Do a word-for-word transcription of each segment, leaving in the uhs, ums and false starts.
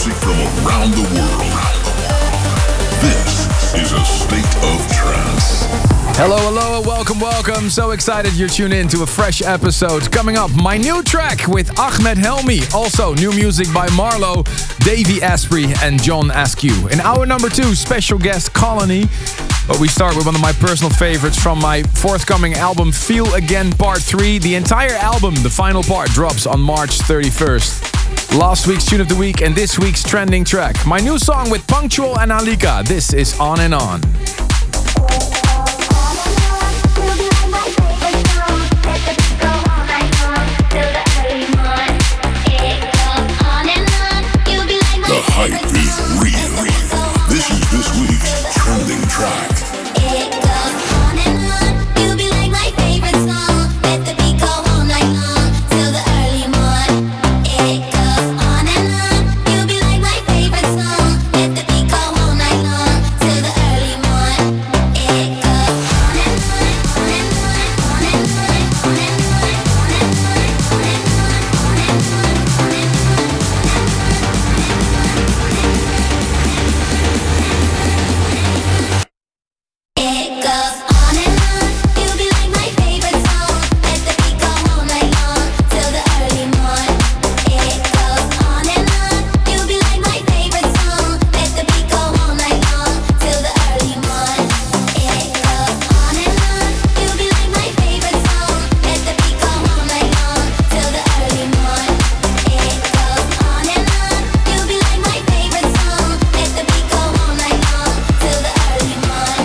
music from around the world. This is a state of trance. Hello, hello, welcome, welcome. So excited you're tuned in to a fresh episode. Coming up, my new track with Ahmed Helmi. Also, new music by Marlo, Davey Asprey, and John Askew. In hour number two, special guest Colony. But we start with one of my personal favorites from my forthcoming album, Feel Again Part three. The entire album, the final part, drops on March thirty-first. Last week's Tune of the Week and this week's trending track. My new song with Punctual and Alika. This is On and On. The hype is real. This is this week's trending track. It goes on and on. You be like my favorite song. Let the beat go all night long till the early morning. It goes on and on. You be like my favorite song. Let the beat go all night long till the early morning. It goes on and on, on and on, on and on, on and on, on and on, on and on, on and on, on and on. It goes on and on. You be like my favorite song. Let the beat go all night long till the early morning. It goes on and on. You be like my favorite song. Let the beat go all night long till the early morning. It goes on and on. You be like my favorite song. Let the beat go all night long till the early morning. It goes on and on. You be like my favorite song. Let the beat go all night long till the early morning.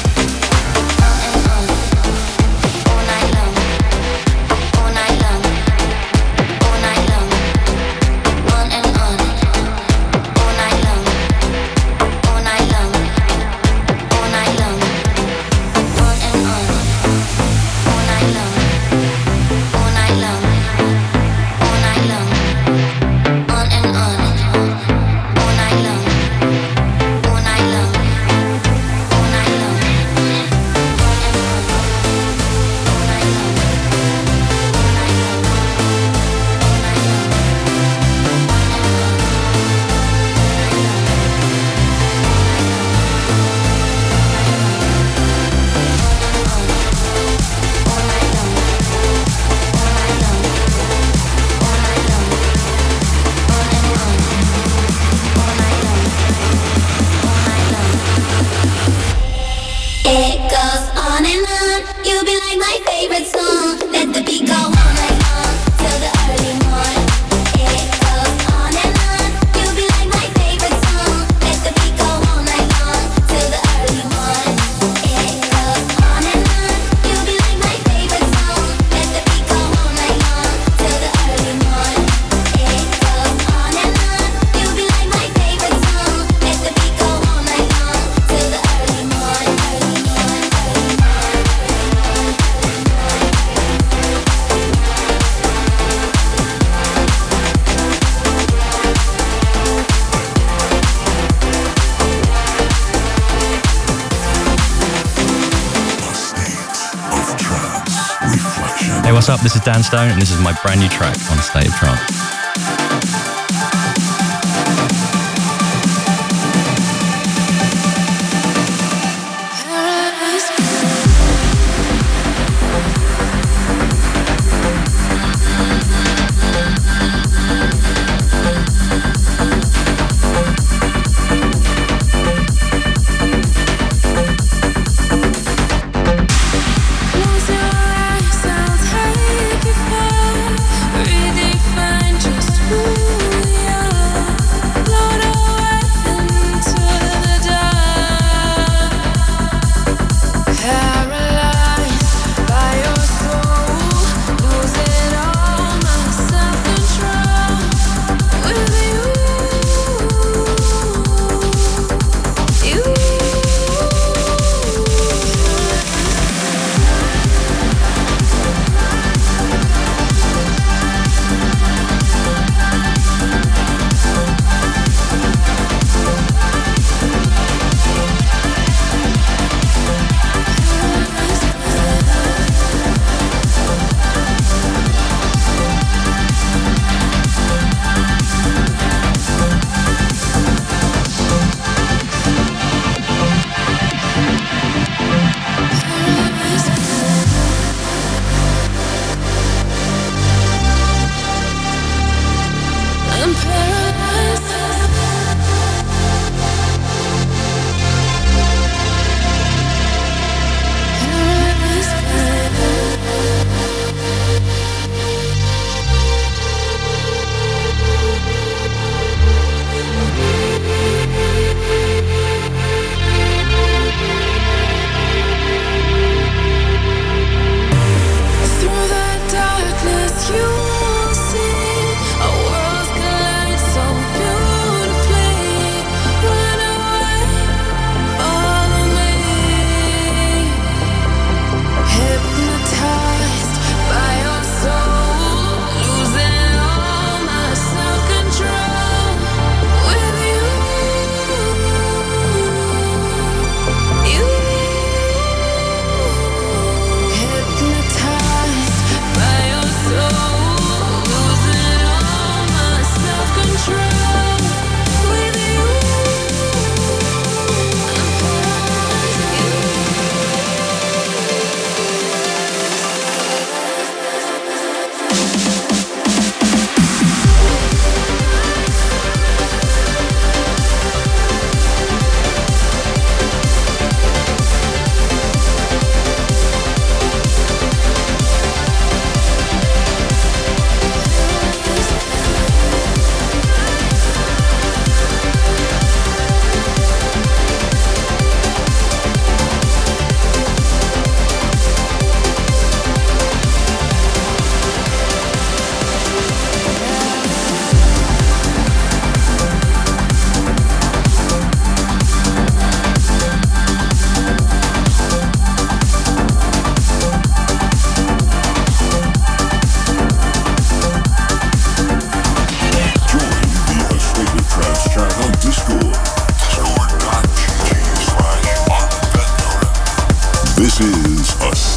It goes on and on. You be like my favorite song. Let the beat go all night long till the early morning. It goes on and on. You be like my favorite song. Let the beat go all night long till the early morning. It goes on and on. You be like my favorite song. Let the beat go all night long till the early morning. It goes on and on. You be like my favorite song. Let the beat go all night long till the early morning. Hey, what's up? This is Dan Stone, and this is my brand new track on State of Trance. Close your eyes, I'll take you far. Redefine.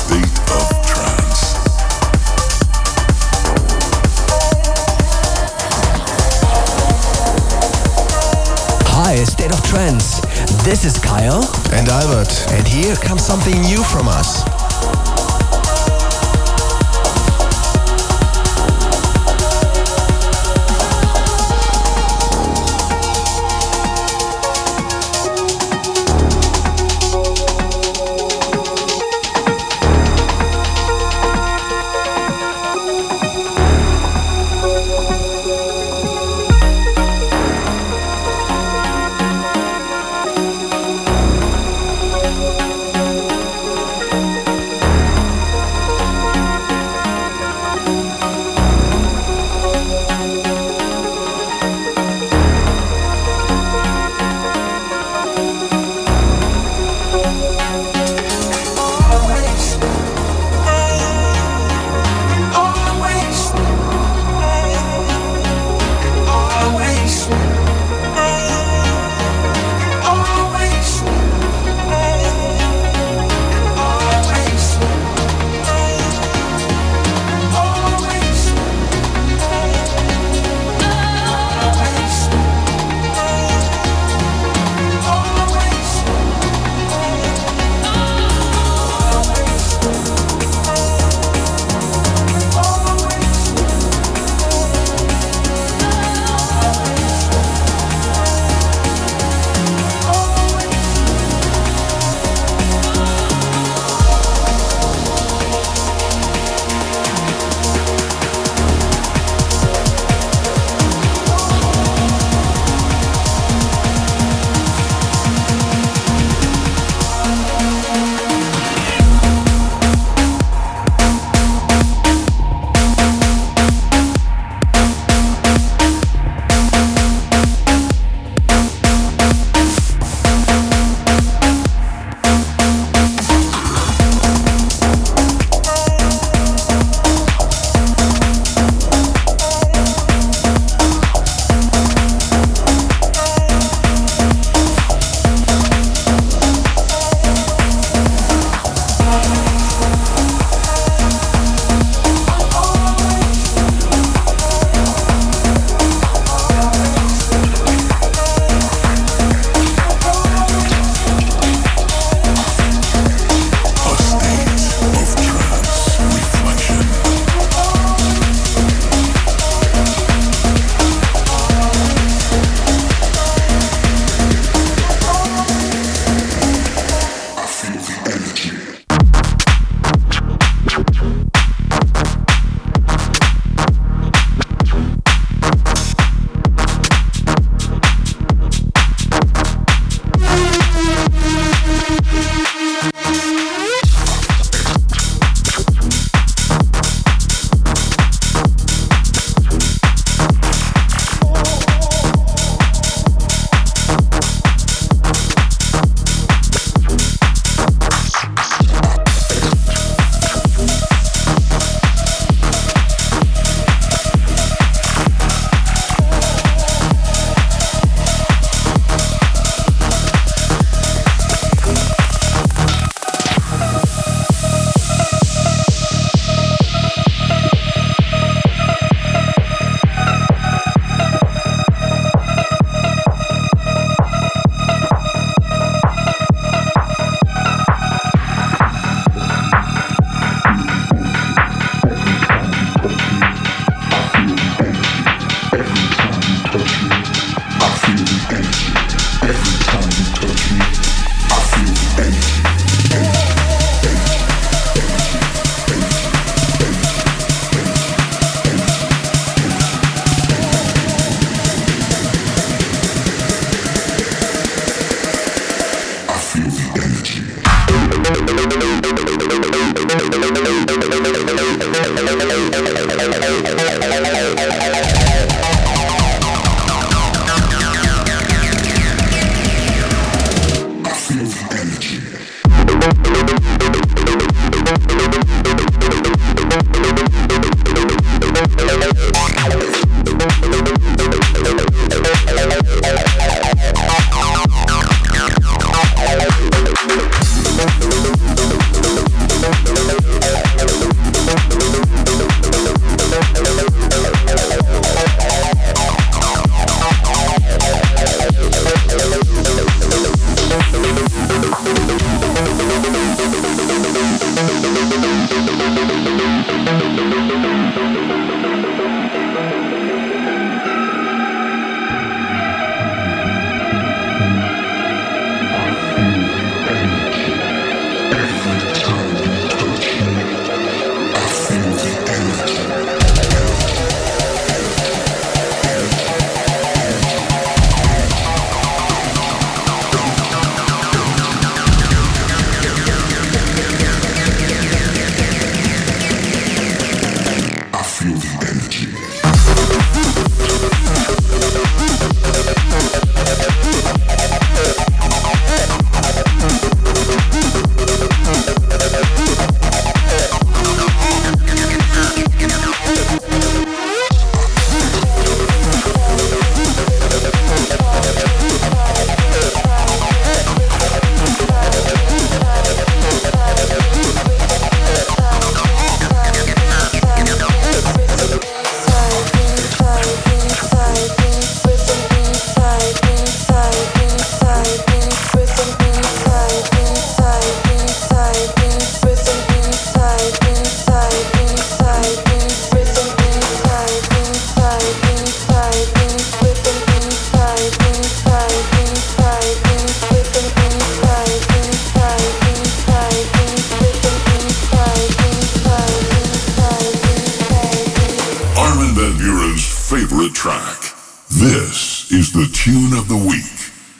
state of trance. Hi, State of Trance. This is Kyle. And Albert. And here comes something new from us. track. This is the tune of the week.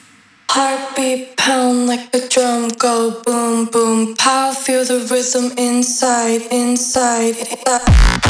Heartbeat pound like a drum, go boom, boom, pow, feel the rhythm inside, inside, inside.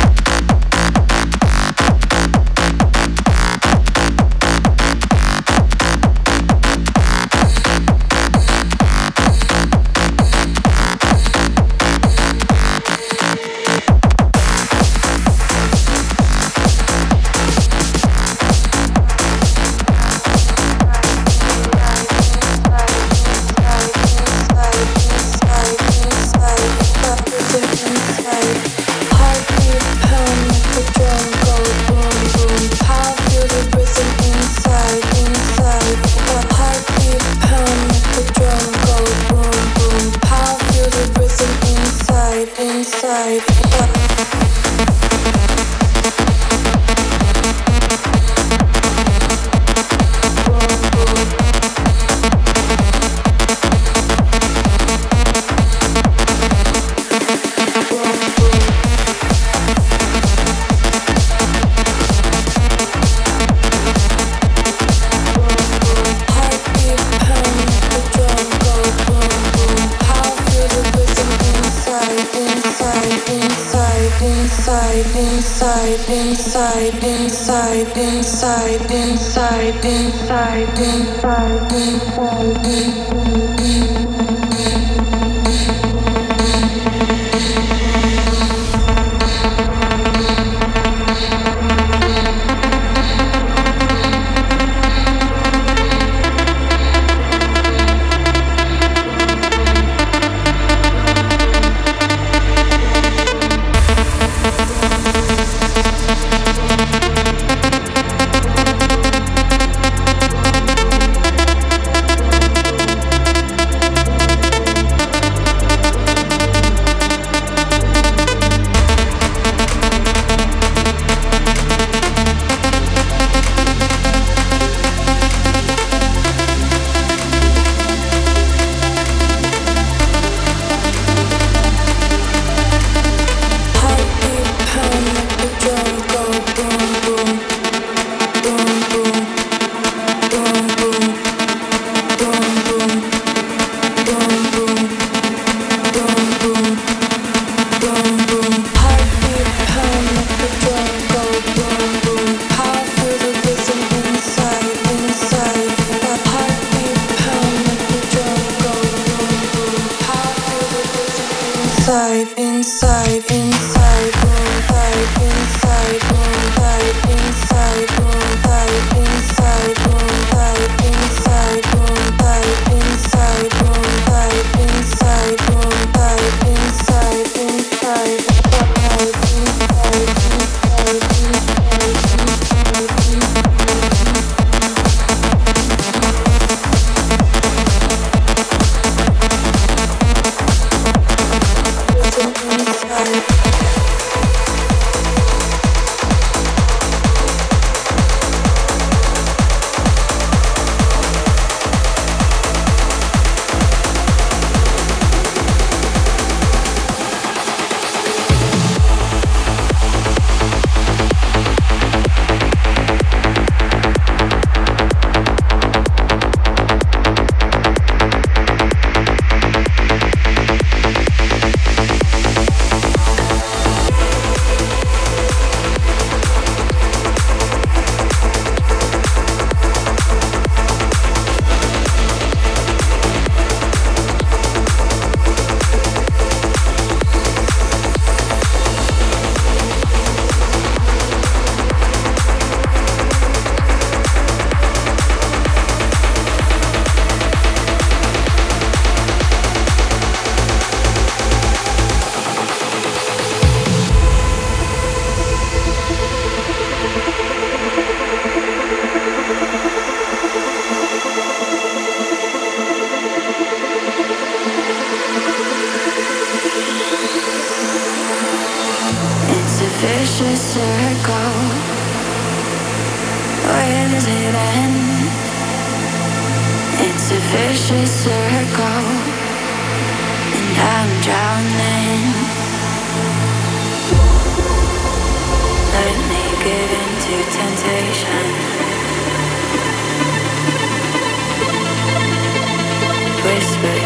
Temptation.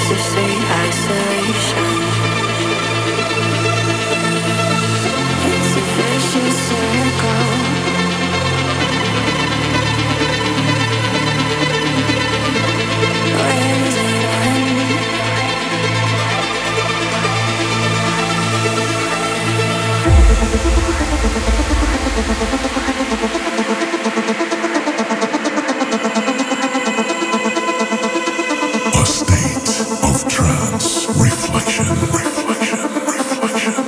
Insufficient isolation. Insufficient circle. When does it end? A state of trance. Reflection. Reflection. Reflection.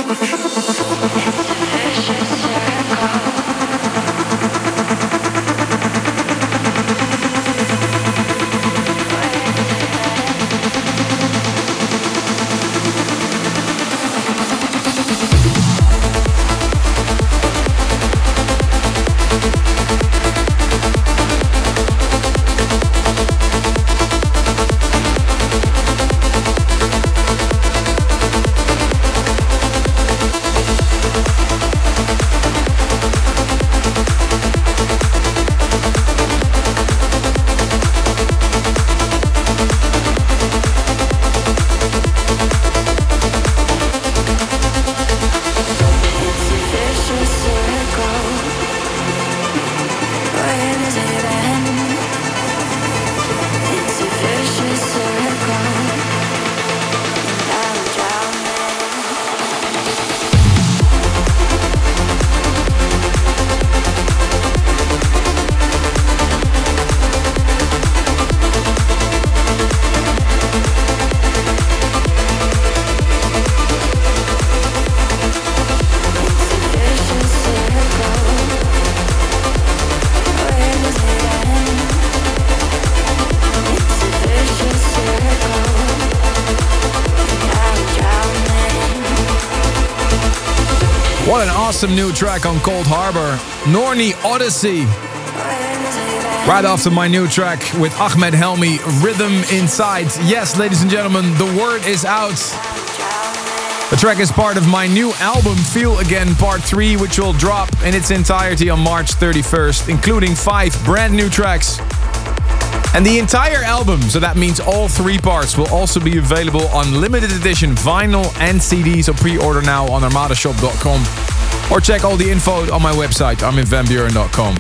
What an awesome new track on Cold Harbor. Norni Odyssey. Right after my new track with Ahmed Helmi, Rhythm Inside. Yes, ladies and gentlemen, the word is out. The track is part of my new album, Feel Again Part three, which will drop in its entirety on March thirty-first, including five brand new tracks. And the entire album, so that means all three parts, will also be available on limited edition vinyl and C D, so pre-order now on armada shop dot com. Or check all the info on my website, armin van buuren dot com.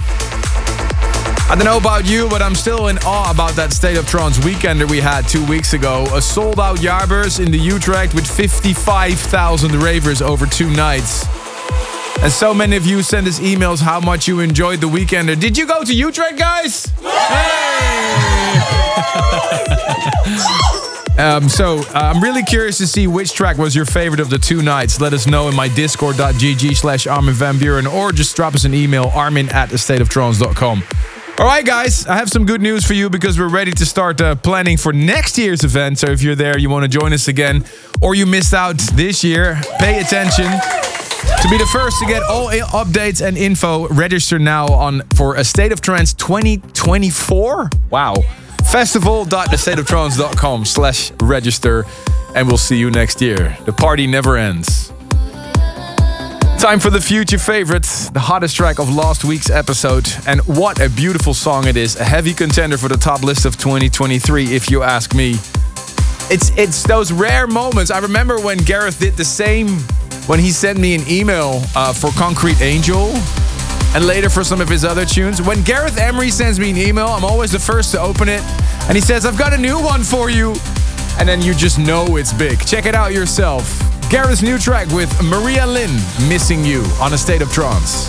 I don't know about you, but I'm still in awe about that State of Trance weekender we had two weeks ago. A sold-out Jaarbeurs in the Utrecht with fifty-five thousand ravers over two nights. And so many of you sent us emails how much you enjoyed the weekender. Did you go to Utrecht, guys? Hey! um, so, uh, I'm really curious to see which track was your favorite of the two nights. Let us know in my discord.gg slash Armin van Buuren, or just drop us an email, armin at stateoftrance dot com. Alright guys, I have some good news for you because we're ready to start uh, planning for next year's event. So if you're there, you want to join us again, or you missed out this year, pay attention. To be the first to get all updates and info, register now on for A State of Trance twenty twenty-four. Wow. festival dot stateoftrance dot com slash register, and we'll see you next year. The party never ends. Time for the future favorite, the hottest track of last week's episode. And what a beautiful song it is. A heavy contender for the top list of twenty twenty-three, if you ask me. It's it's those rare moments. I remember when Gareth did the same when he sent me an email uh, for Concrete Angel, and later for some of his other tunes. When Gareth Emery sends me an email, I'm always the first to open it, and he says, I've got a new one for you. And then you just know it's big. Check it out yourself. Gareth's new track with Maria Lynn, Missing You, on A State of Trance.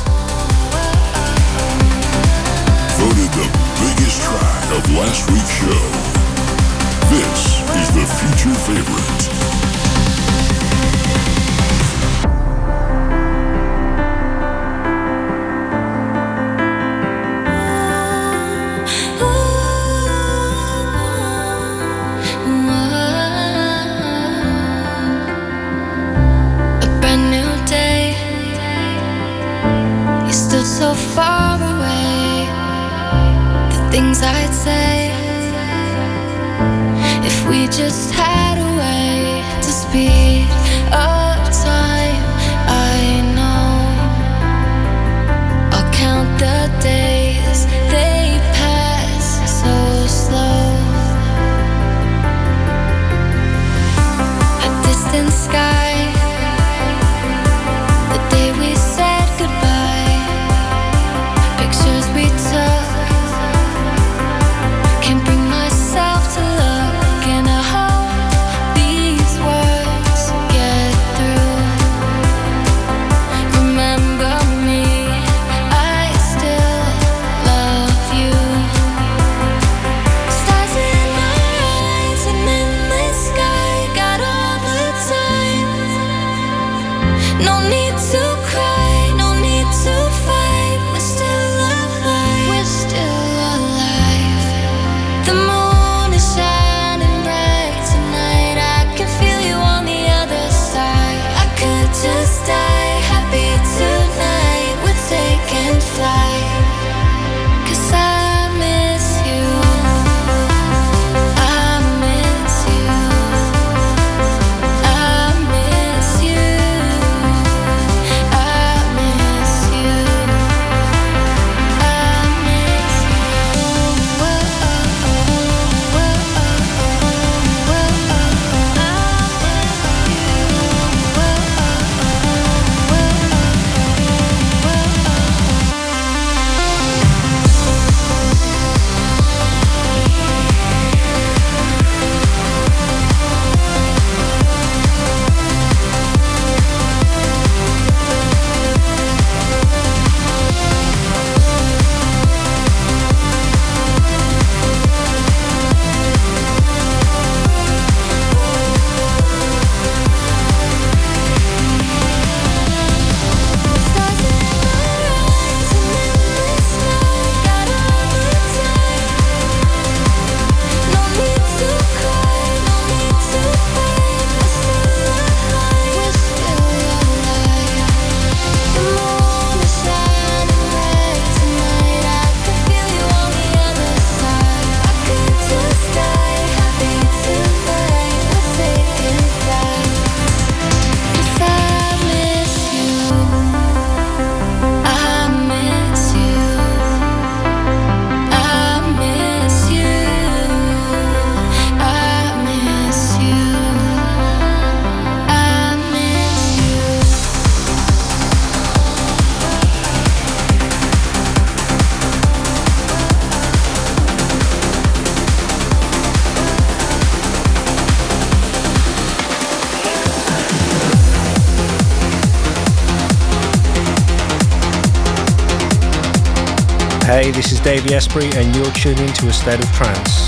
Voted the biggest track of last week's show. This is the future favorite. So far away, the things I'd say if we just had a way to speed up time. I know I'll count the days, they pass so slow. No need to cry, no need to fight. We're still alive, we're still alive. The moon is shining bright tonight. I can feel you on the other side. I could just die happy tonight. We're taking flight. 'Cause I miss you. I miss you. I miss you. I miss you. I miss you. Whoa, whoa, whoa, Hey, this is Davey Asprey, and you're tuned into A State of Trance.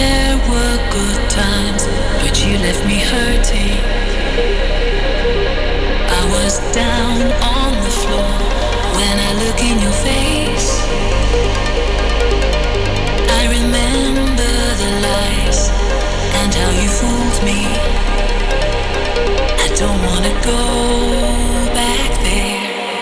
There were good times, but you left me hurting. I was down on the floor when I look in your face. I remember the lies and how you fooled me. I don't wanna go back there.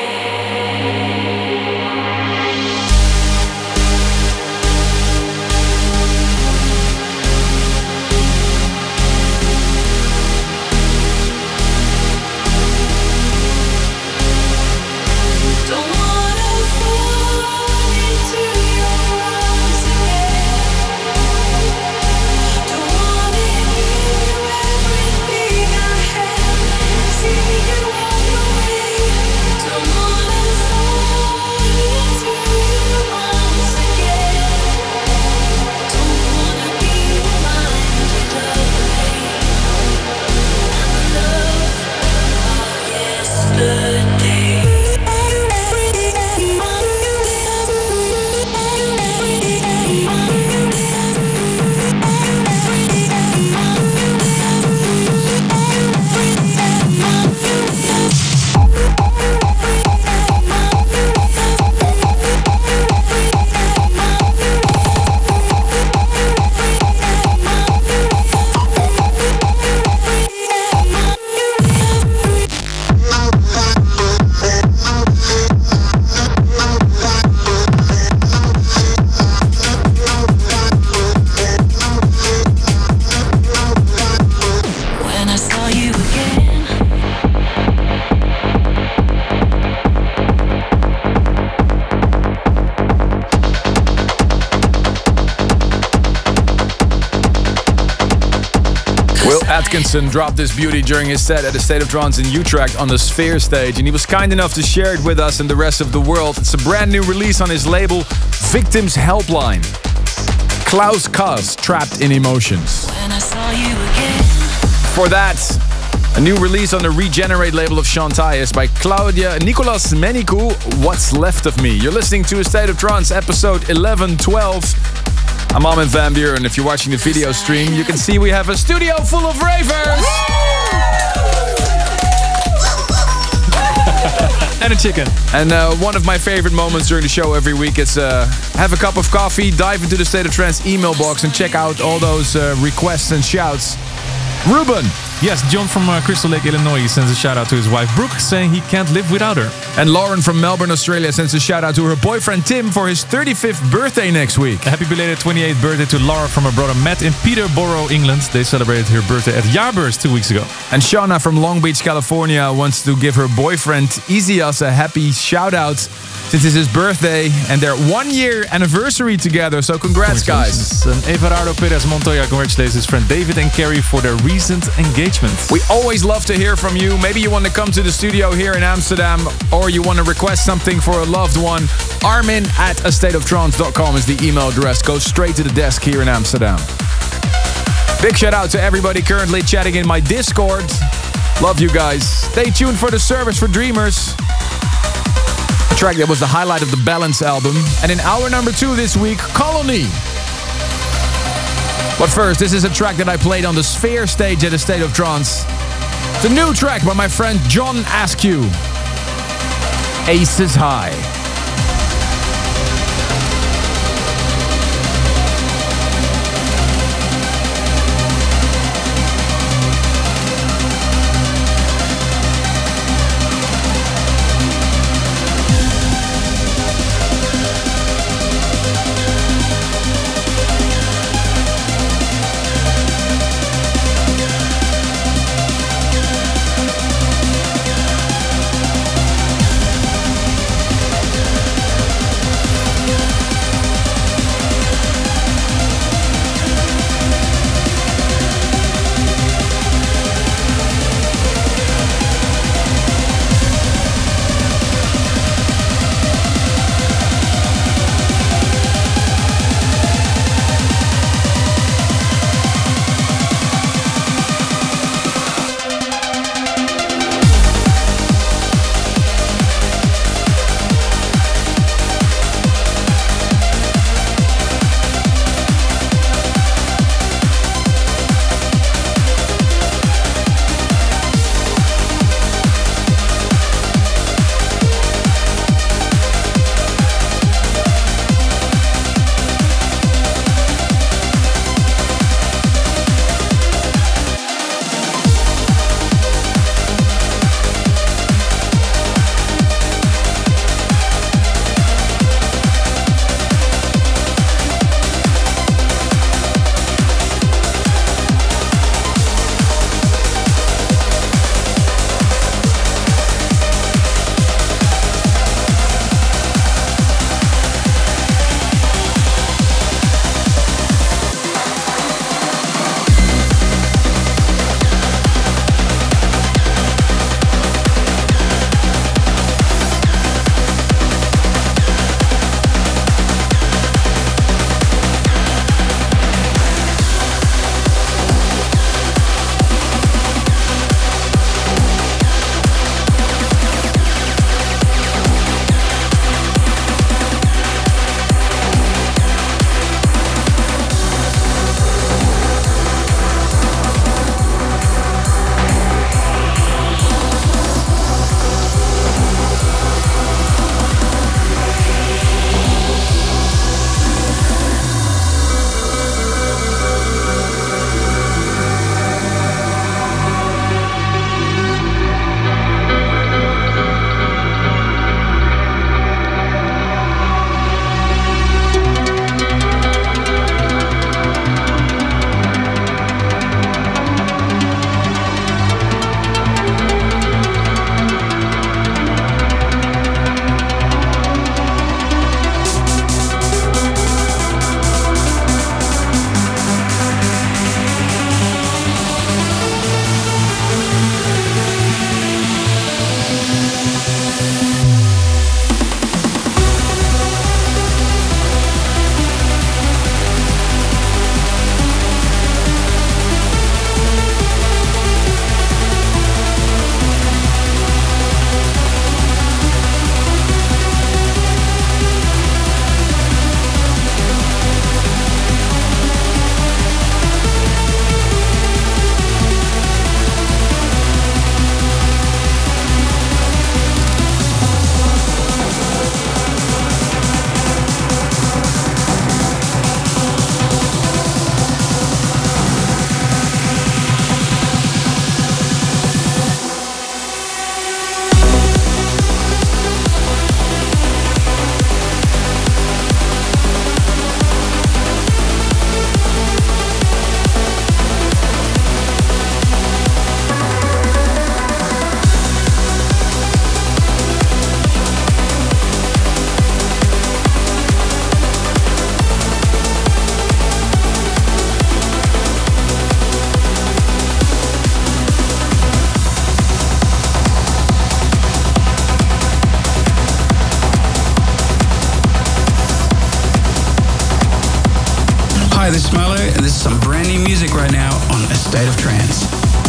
Atkinson dropped this beauty during his set at the State of Trance in Utrecht on the Sphere stage, and he was kind enough to share it with us and the rest of the world. It's a brand new release on his label, Victims Helpline. Klaus Kaz, Trapped in Emotions. When I saw you again. For that, a new release on the Regenerate label of Sean Tyas by Claudia Nicolas Menikou, What's Left of Me. You're listening to A State of Trance, episode eleven twelve. I'm Armin van Buuren. If you're watching the video stream, you can see we have a studio full of ravers. And a chicken. And uh, one of my favorite moments during the show every week is uh, have a cup of coffee, dive into the State of Trance email box and check out all those uh, requests and shouts. Ruben. Yes, John from uh, Crystal Lake, Illinois sends a shout out to his wife Brooke, saying he can't live without her. And Lauren from Melbourne, Australia sends a shout out to her boyfriend Tim for his thirty-fifth birthday next week. A happy belated twenty-eighth birthday to Laura from her brother Matt in Peterborough, England. They celebrated her birthday at Jaarbeurs two weeks ago. And Shauna from Long Beach, California wants to give her boyfriend Izias a happy shout out since it's his birthday and their one year anniversary together. So congrats, guys. And Everardo Perez Montoya congratulates his friend David and Carrie for their recent engagement. We always love to hear from you. Maybe you want to come to the studio here in Amsterdam, or you want to request something for a loved one. Armin at a state of trance dot com is the email address. Go straight to the desk here in Amsterdam. Big shout out to everybody currently chatting in my Discord. Love you guys. Stay tuned for the Service for Dreamers. A track that was the highlight of the Balance album. And in hour number two this week, Colony. But first, this is a track that I played on the Sphere stage at A State of Trance. It's a new track by my friend John Askew. Aces High. and this is some brand new music right now on A State of Trance.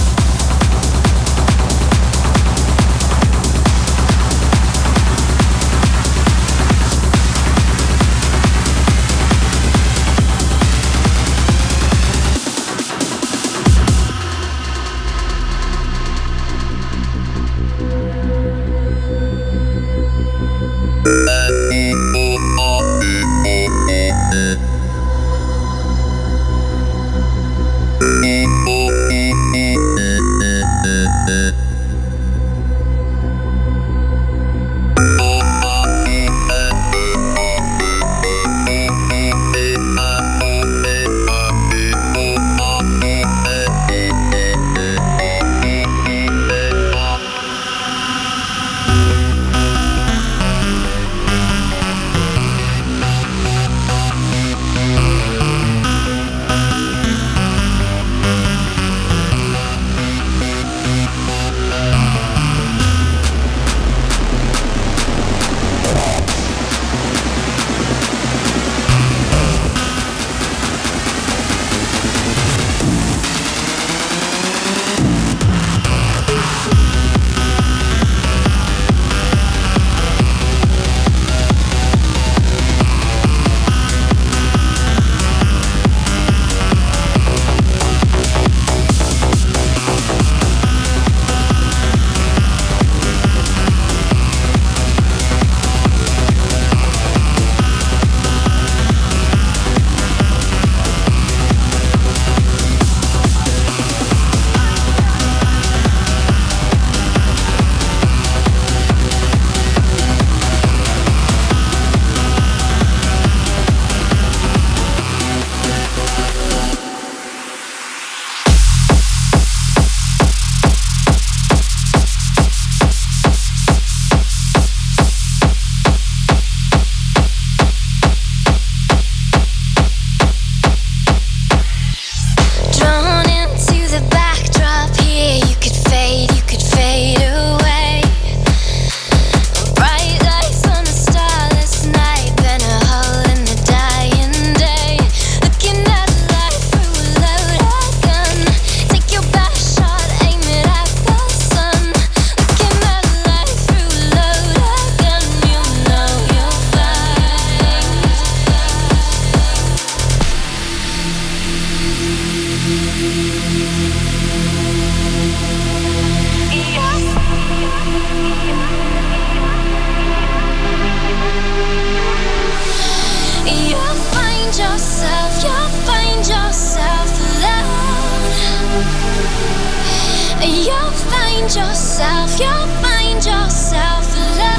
Yourself, you'll find yourself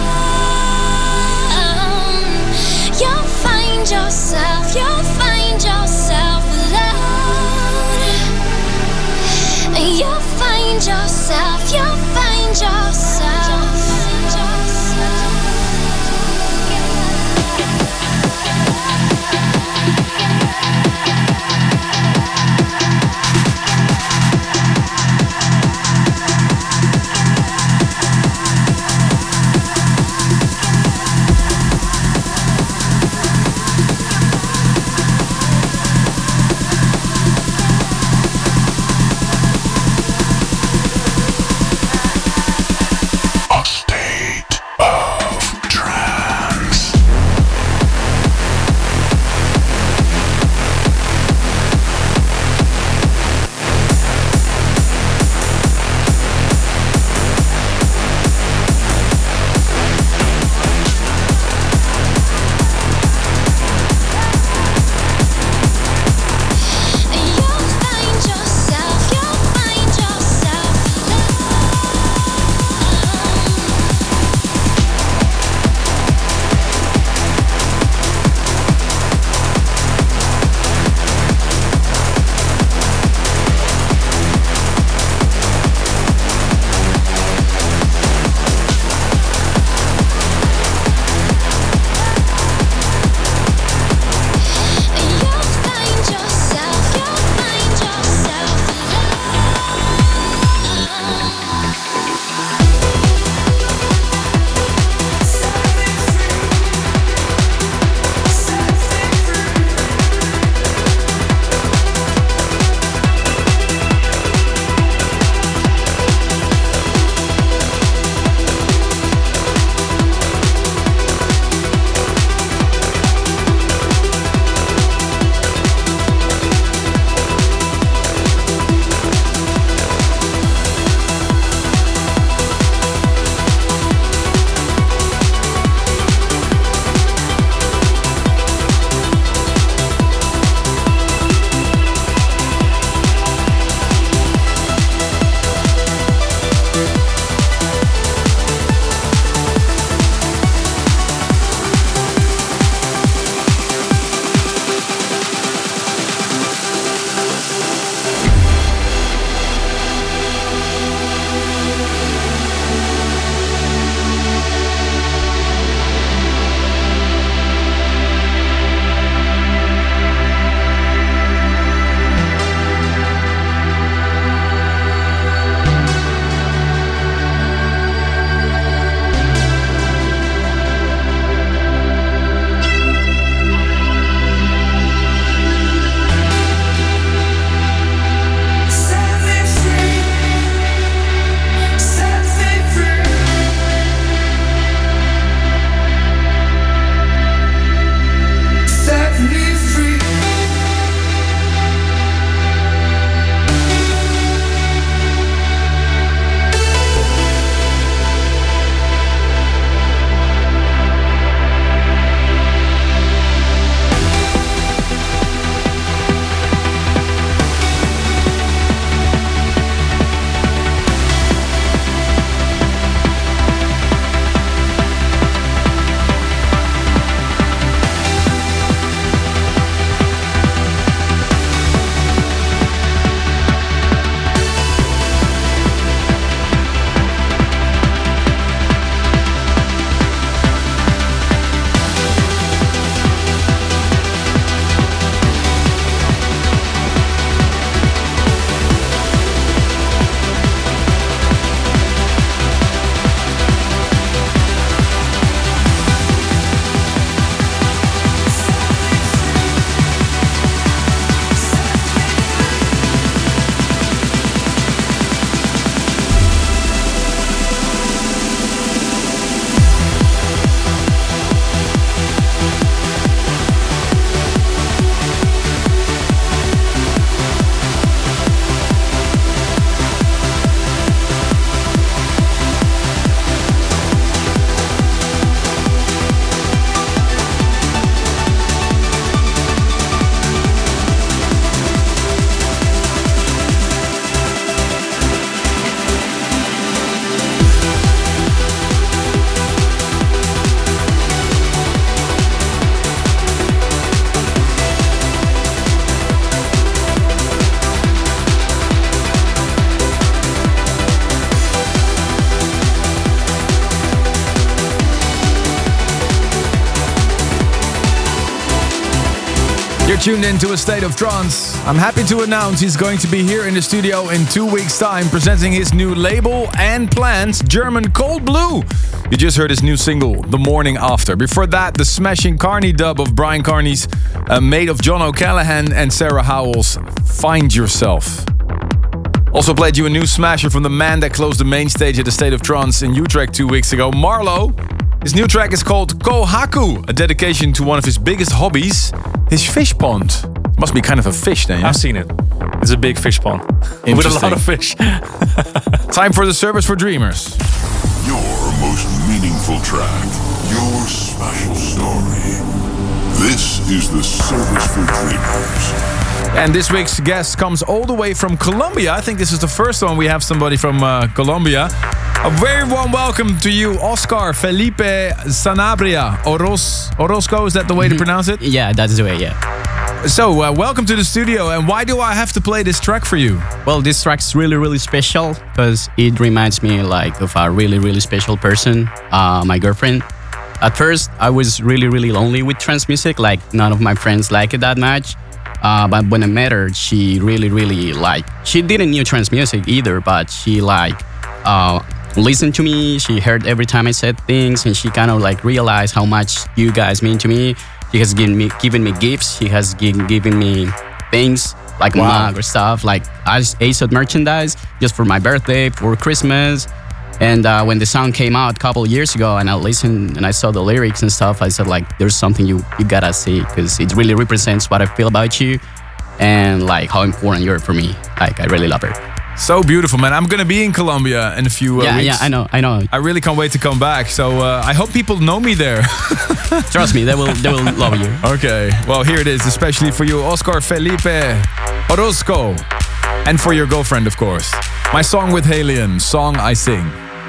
alone. You'll find yourself, you'll find yourself alone. You'll find yourself, you'll find yourself. A state of tuned into A State of Trance. I'm happy to announce he's going to be here in the studio in two weeks' time, presenting his new label and plans, German Cold Blue. You just heard his new single, The Morning After. Before that, the smashing Carney dub of Brian Carney's uh, made of John O'Callaghan and Sarah Howell's Find Yourself. Also played you a new smasher from the man that closed the main stage at the State of Trance in Utrecht two weeks ago, Marlo. His new track is called Kohaku, a dedication to one of his biggest hobbies, his fish pond. Must be kind of a fish then, yeah? I've seen it. It's a big fish pond with a lot of fish. Time for the Service for Dreamers. Your most meaningful track, your special story. This is the Service for Dreamers. And this week's guest comes all the way from Colombia. I think this is the first one we have somebody from uh, Colombia. A very warm welcome to you, Oscar Felipe Sanabria. Oros, Orozco, is that the way to pronounce it? Yeah, that's the way, yeah. So, uh, welcome to the studio. And why do I have to play this track for you? Well, this track's really, really special because it reminds me like of a really, really special person, uh, my girlfriend. At first, I was really, really lonely with trance music. Like, none of my friends like it that much. Uh, but when I met her, she really, really like, she didn't know trance music either, but she like uh, listened to me. She heard every time I said things, and she kind of like realized how much you guys mean to me. She has given me given me gifts. She has given given me things like wow. mug or stuff, like Ace of merchandise just for my birthday, for Christmas. And uh, when the song came out a couple years ago, and I listened and I saw the lyrics and stuff, I said like, there's something you you gotta see, because it really represents what I feel about you and like how important you're for me. Like, I really love her. So beautiful, man. I'm gonna be in Colombia in a few uh, yeah, weeks. Yeah, I know, I know. I really can't wait to come back. So uh, I hope people know me there. Trust me, they will, they will love you. Okay, well here it is, especially for you, Oscar Felipe Orozco, and for your girlfriend, of course. My song with Halion, Song I Sing.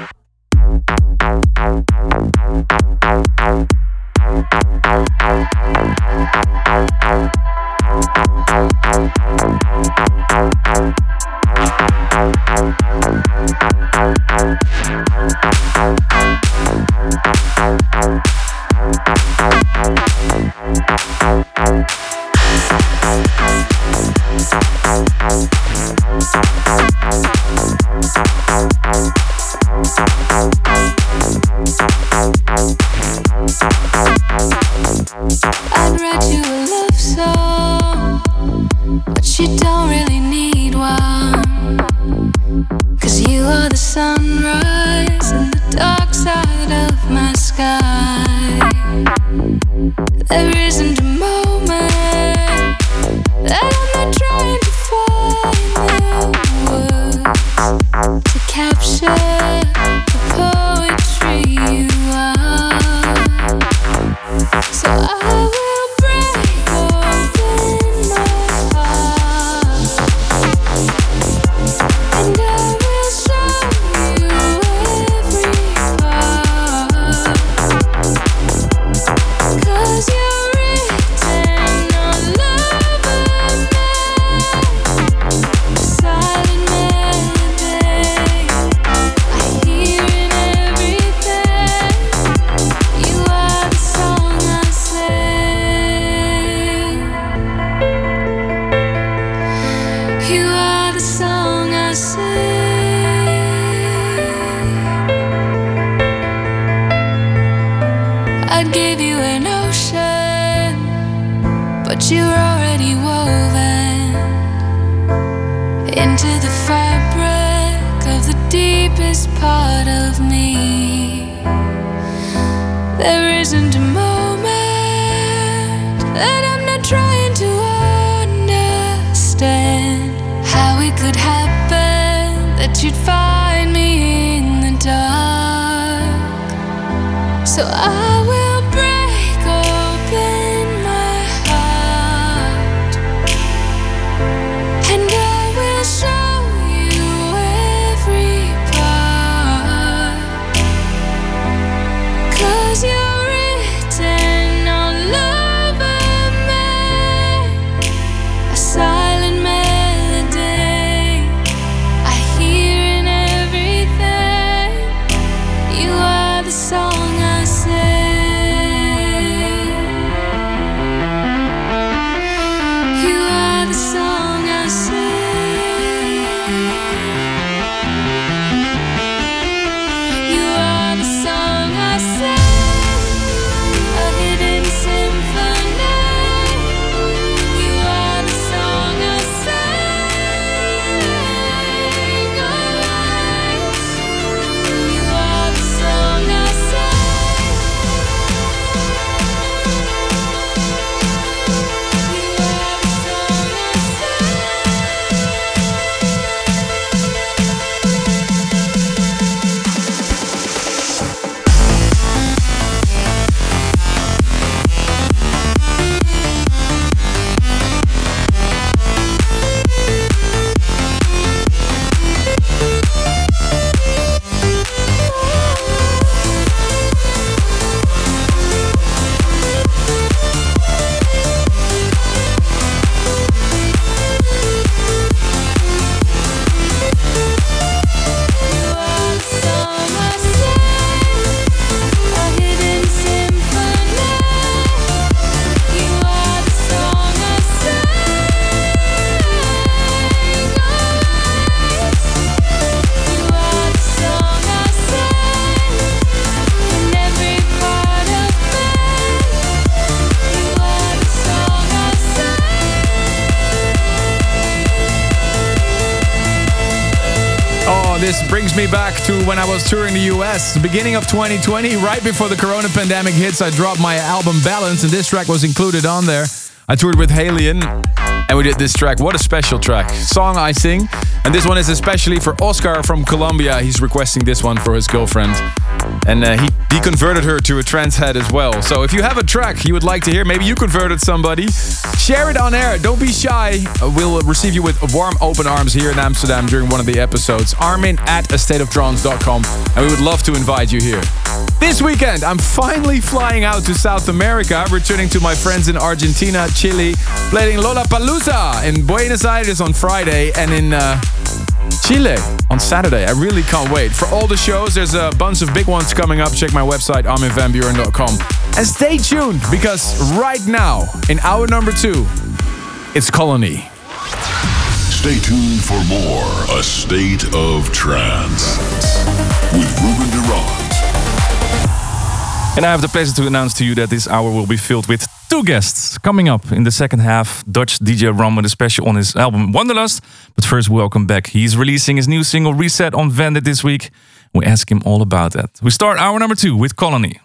I'd write you a love song, but you don't really need one, 'cause you are the sunrise and the dark side of my sky. There isn't a moment that I'm not trying to find the words to capture the poetry you are. So I will break open my heart, and I will show you every part, 'cause you're written all over me, a silent melody I hear in everything. You are the song I sing. You are the song I sing. I'd give you an ocean, but you're already woven into the fabric of the deepest part of me. There isn't a moment that I'm not trying to understand how it could happen that you'd find me in the dark. So I will break open my heart, and I will show you every part, 'cause you're written all over me, a silent melody I hear in everything. You are the song I sing. now. This brings me back to when I was touring the U S. Beginning of twenty twenty, right before the corona pandemic hits, I dropped my album Balance, and this track was included on there. I toured with Halion, and we did this track. What a special track. Song I sing. And this one is especially for Oscar from Colombia. He's requesting this one for his girlfriend. And uh, he, he converted her to a trance head as well. So if you have a track you would like to hear, maybe you converted somebody, share it on air. Don't be shy. Uh, we'll receive you with warm open arms here in Amsterdam during one of the episodes. Armin at a state of trance dot com. And we would love to invite you here. This weekend, I'm finally flying out to South America, returning to my friends in Argentina, Chile, playing Lollapalooza in Buenos Aires on Friday and in uh, Chile on Saturday. I really can't wait. For all the shows, there's a bunch of big ones coming up. Check my website, armin van buuren dot com. And stay tuned, because right now, in hour number two, it's Colony. Stay tuned for more A State of Trance with Ruben de Ronde. And I have the pleasure to announce to you that this hour will be filled with two guests. Coming up in the second half, Dutch D J Ram with a special on his album Wanderlust. But first, welcome back. He's releasing his new single Reset on Vandit this week. We ask him all about that. We start hour number two with Colony.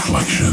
reflection.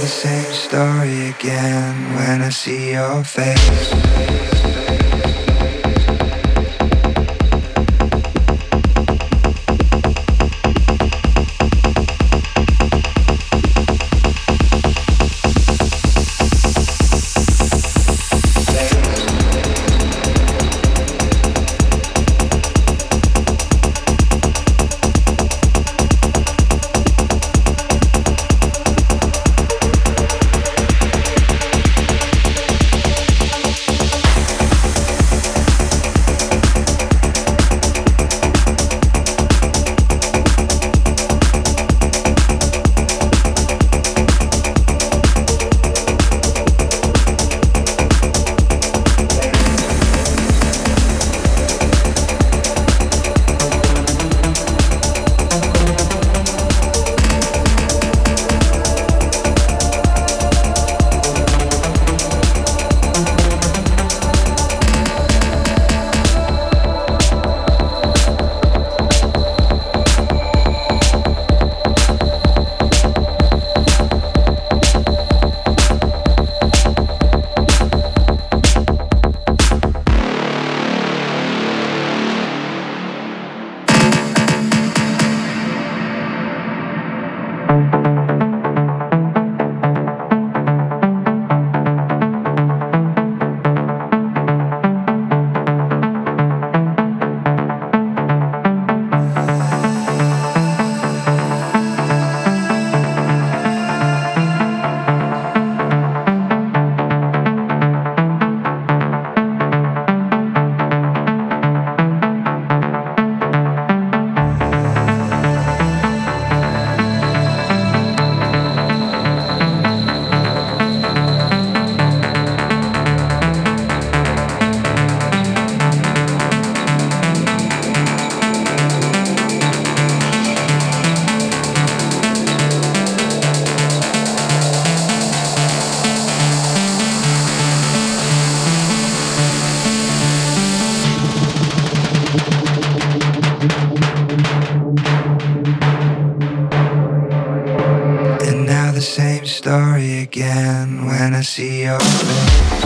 same story again when I see your face. Story again when I see your face.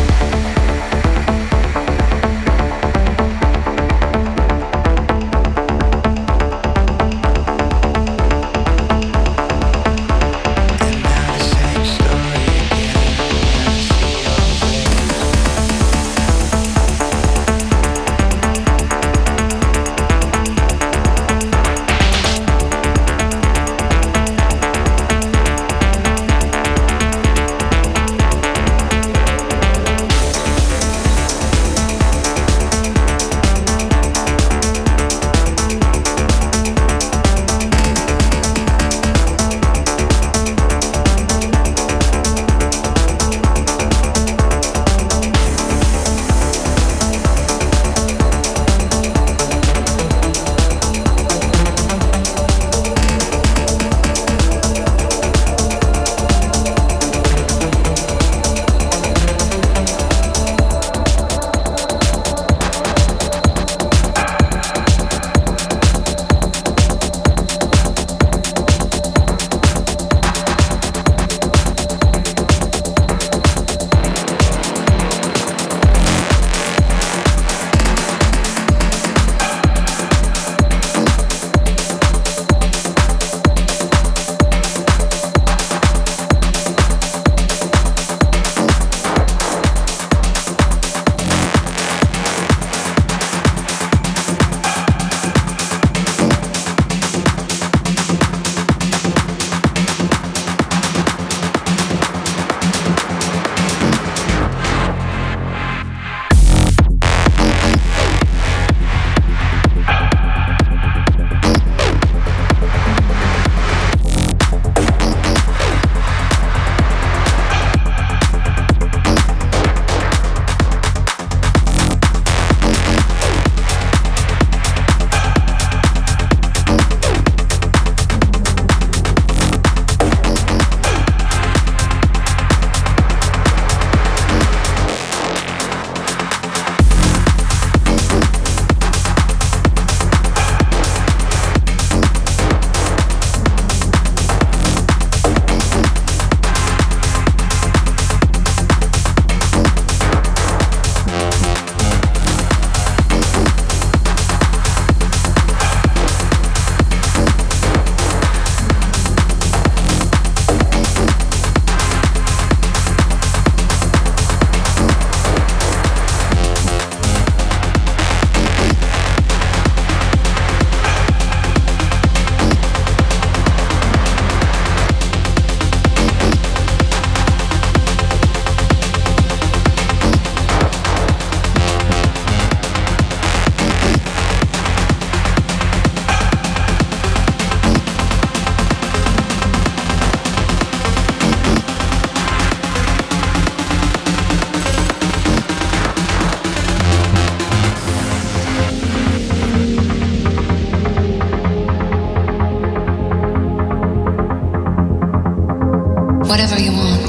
Whatever you want.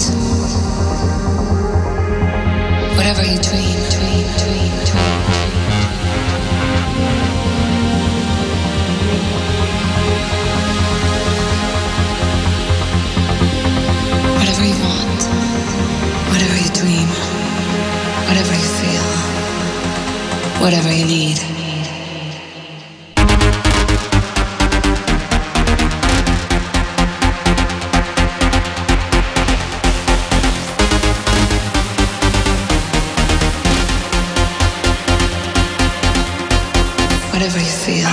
Whatever you dream, dream, dream, dream. Whatever you want. Whatever you dream. Whatever you feel. Whatever you need. Whatever you feel.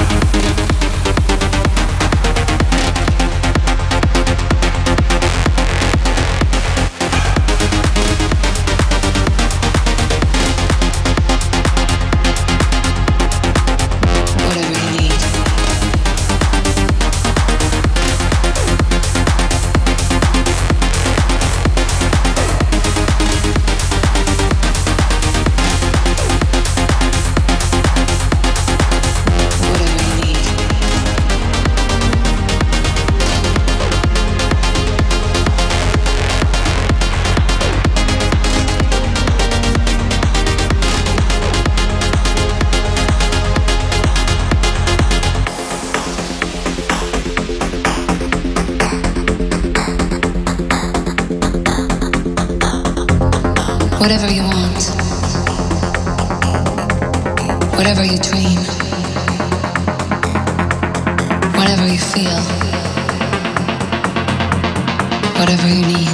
Whatever you want, whatever you dream, whatever you feel, whatever you need.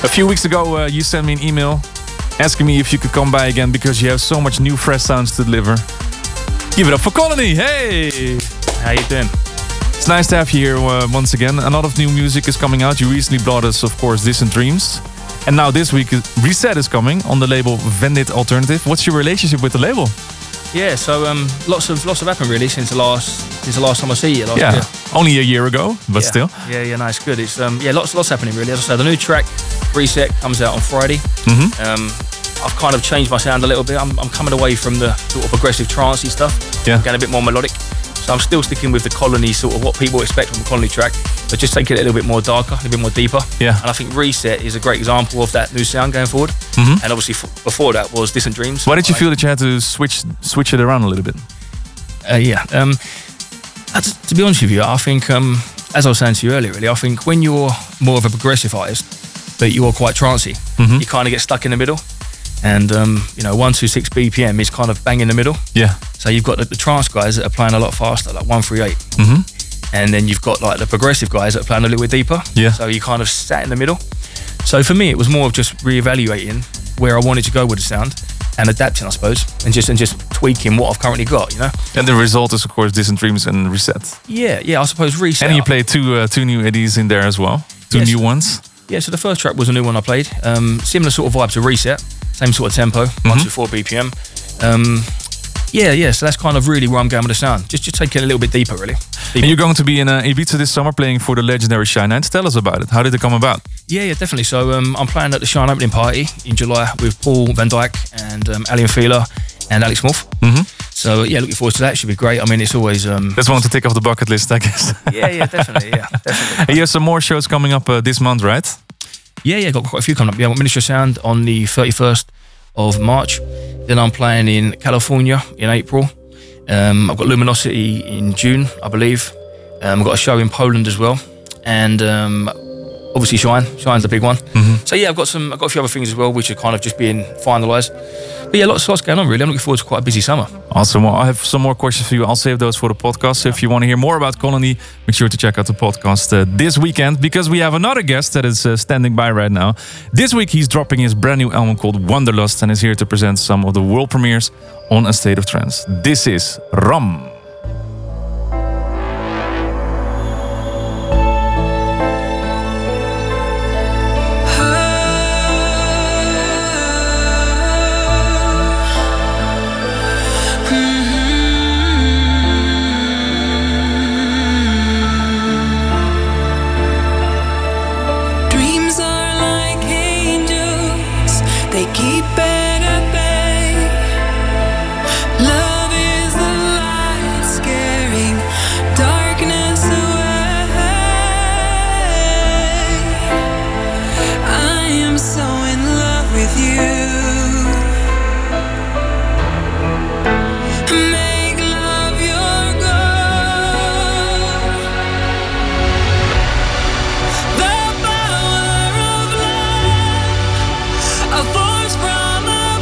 A few weeks ago, uh, you sent me an email asking me if you could come by again because you have so much new fresh sounds to deliver. Give it up for Colony. Hey, how you doing? It's nice to have you here uh, once again. A lot of new music is coming out. You recently brought us, of course, Distant Dreams. And now this week, Reset is coming on the label Vendit Alternative. What's your relationship with the label? Yeah, so um, lots of lots have happened really since the last since the last time I see you last yeah, year. Only a year ago, but yeah. still. Yeah, yeah, no, it's good. It's um, yeah, lots lots happening really. As I said, the new track Reset comes out on Friday. Mm-hmm. Um, I've kind of changed my sound a little bit. I'm, I'm coming away from the sort of aggressive trancey stuff. Yeah, I'm getting a bit more melodic. So I'm still sticking with the Colony sort of what people expect from the Colony track, but just take it a little bit more darker, a little bit more deeper. Yeah. And I think Reset is a great example of that new sound going forward. Mm-hmm. And obviously f- before that was Distant Dreams. Why did you feel that you had to switch switch it around a little bit? Uh, yeah. Um, uh, to, to be honest with you, I think, um, as I was saying to you earlier, really, I think when you're more of a progressive artist, but you're quite trancey, mm-hmm. you kind of get stuck in the middle. And, um, you know, one twenty-six B P M is kind of bang in the middle. Yeah. So you've got the, the trance guys that are playing a lot faster, like one thirty-eight. Mm-hmm. And then you've got like the progressive guys that are playing a little bit deeper. Yeah. So you kind of sat in the middle. So for me, it was more of just reevaluating where I wanted to go with the sound and adapting, I suppose, and just and just tweaking what I've currently got, you know. And the result is, of course, Distant Dreams and Reset. Yeah, yeah, I suppose Reset. And you played two uh, two new eddies in there as well, two yes. new ones. Yeah, so the first track was a new one I played. Um, similar sort of vibe to Reset, same sort of tempo, mm-hmm. one twenty-four B P M. Um, yeah, yeah, so that's kind of really where I'm going with the sound. Just just take it a little bit deeper, really. Deeper. And you're going to be in uh, Ibiza this summer playing for the legendary Shine Nights. Tell us about it. How did it come about? Yeah, yeah, definitely. So um, I'm playing at the Shine opening party in July with Paul Van Dyke and um, Alien Feeler and Alex Morph. Mm-hmm. So yeah, looking forward to that. It should be great. I mean, it's always... Um, That's one to tick off the bucket list, I guess. yeah, yeah, definitely, yeah, definitely. And you have some more shows coming up uh, this month, right? Yeah, yeah, got quite a few coming up. Yeah, I've got Ministry of Sound on the thirty-first of March. Then I'm playing in California in April. Um, I've got Luminosity in June, I believe. Um, I've got a show in Poland as well. And um, obviously Shine. Shine's the big one. Mm-hmm. So yeah, I've got some. I've got a few other things as well, which are kind of just being finalised. But yeah, lots, lots going on really. I'm looking forward to quite a busy summer. Awesome. Well, I have some more questions for you. I'll save those for the podcast. So if you want to hear more about Colony, make sure to check out the podcast uh, this weekend because we have another guest that is uh, standing by right now. This week he's dropping his brand new album called Wanderlust and is here to present some of the world premieres on A State of Trance. This is Ram. A force from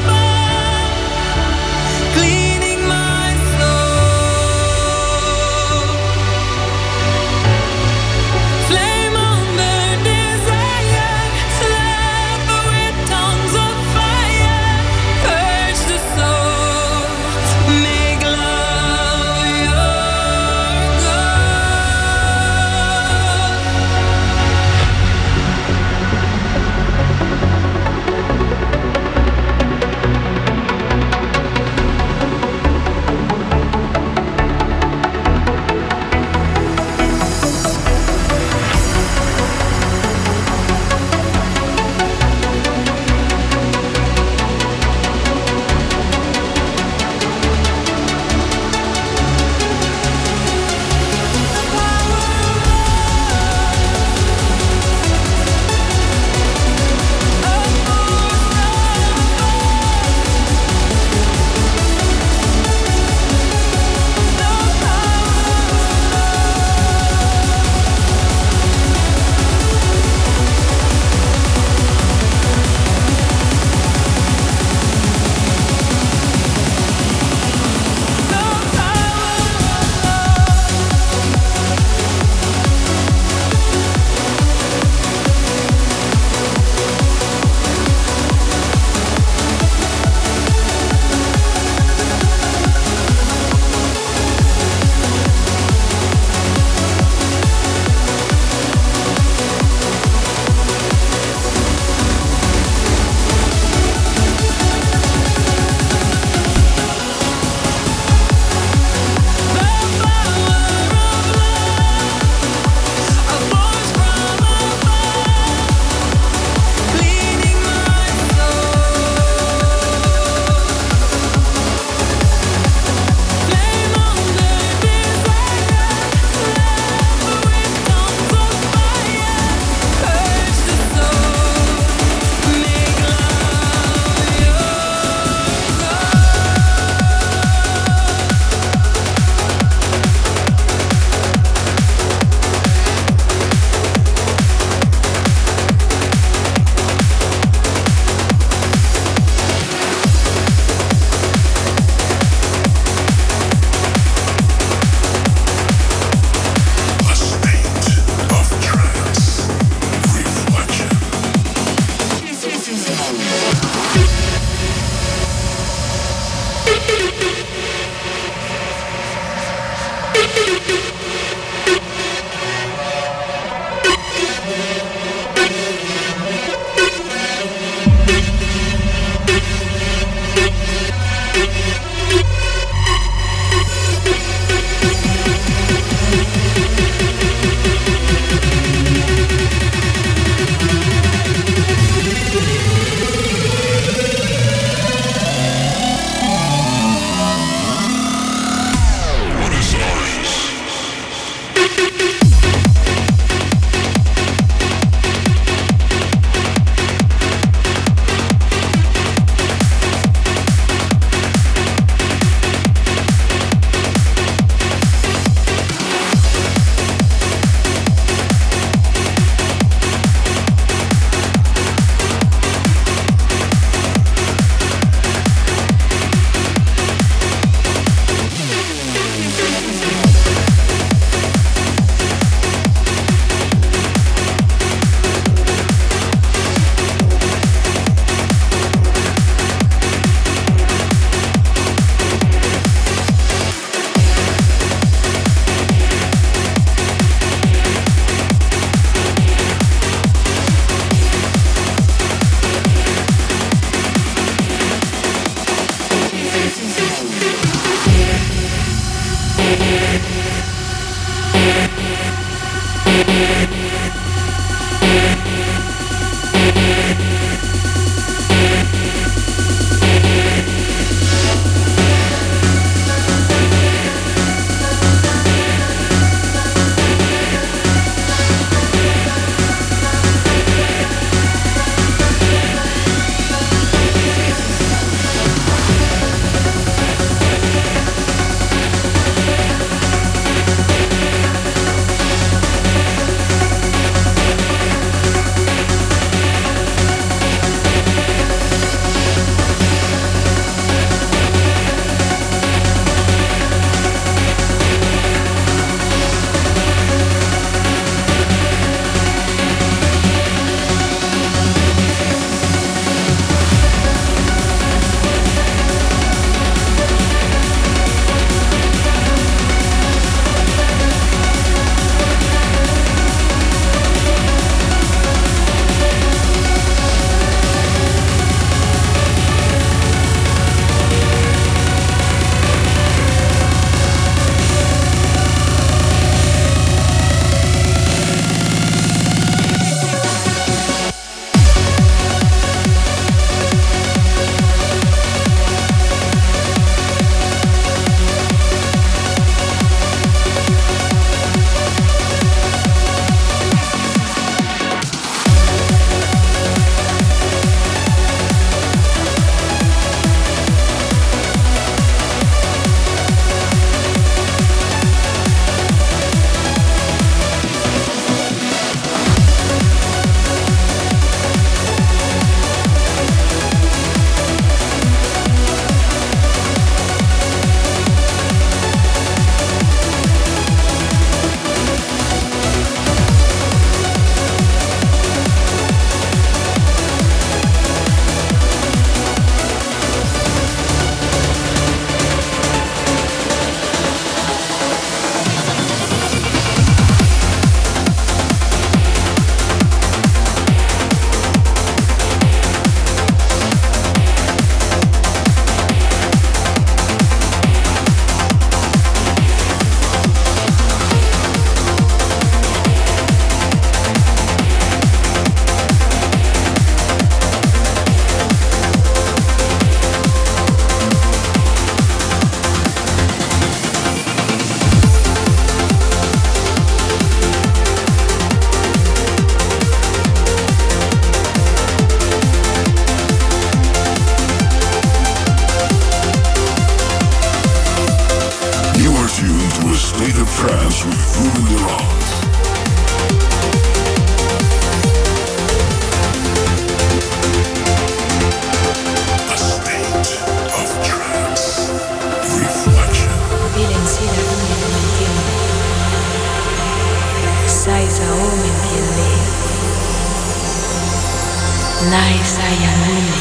Nai Sayamuni.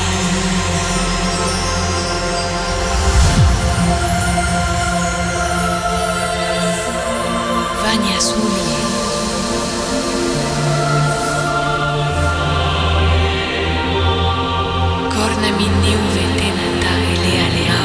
Vanya Suni. Corna Minniu Vetenata Elea Leao.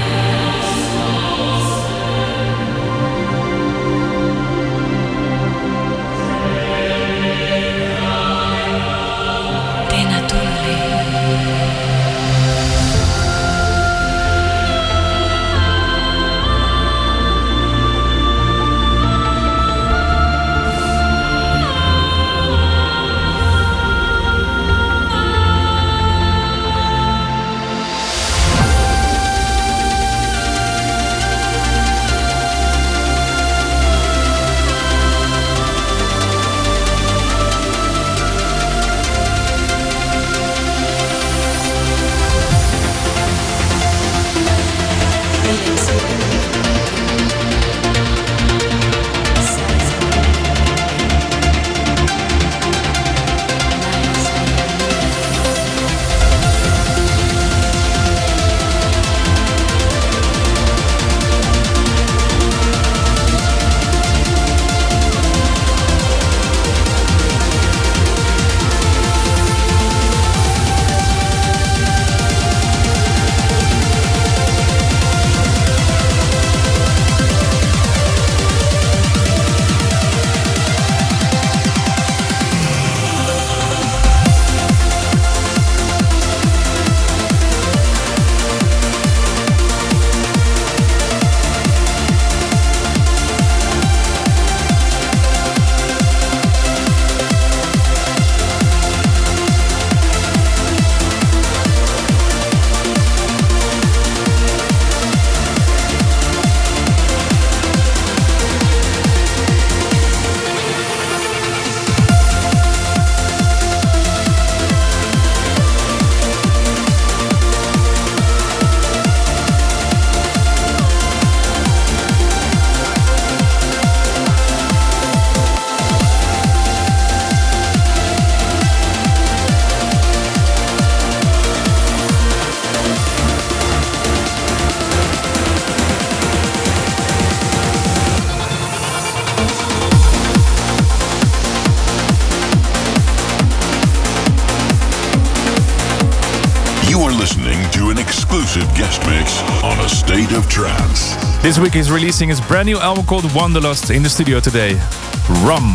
Guest mix on A State of Trance. This week he's releasing his brand new album called Wanderlust in the studio today. Rum.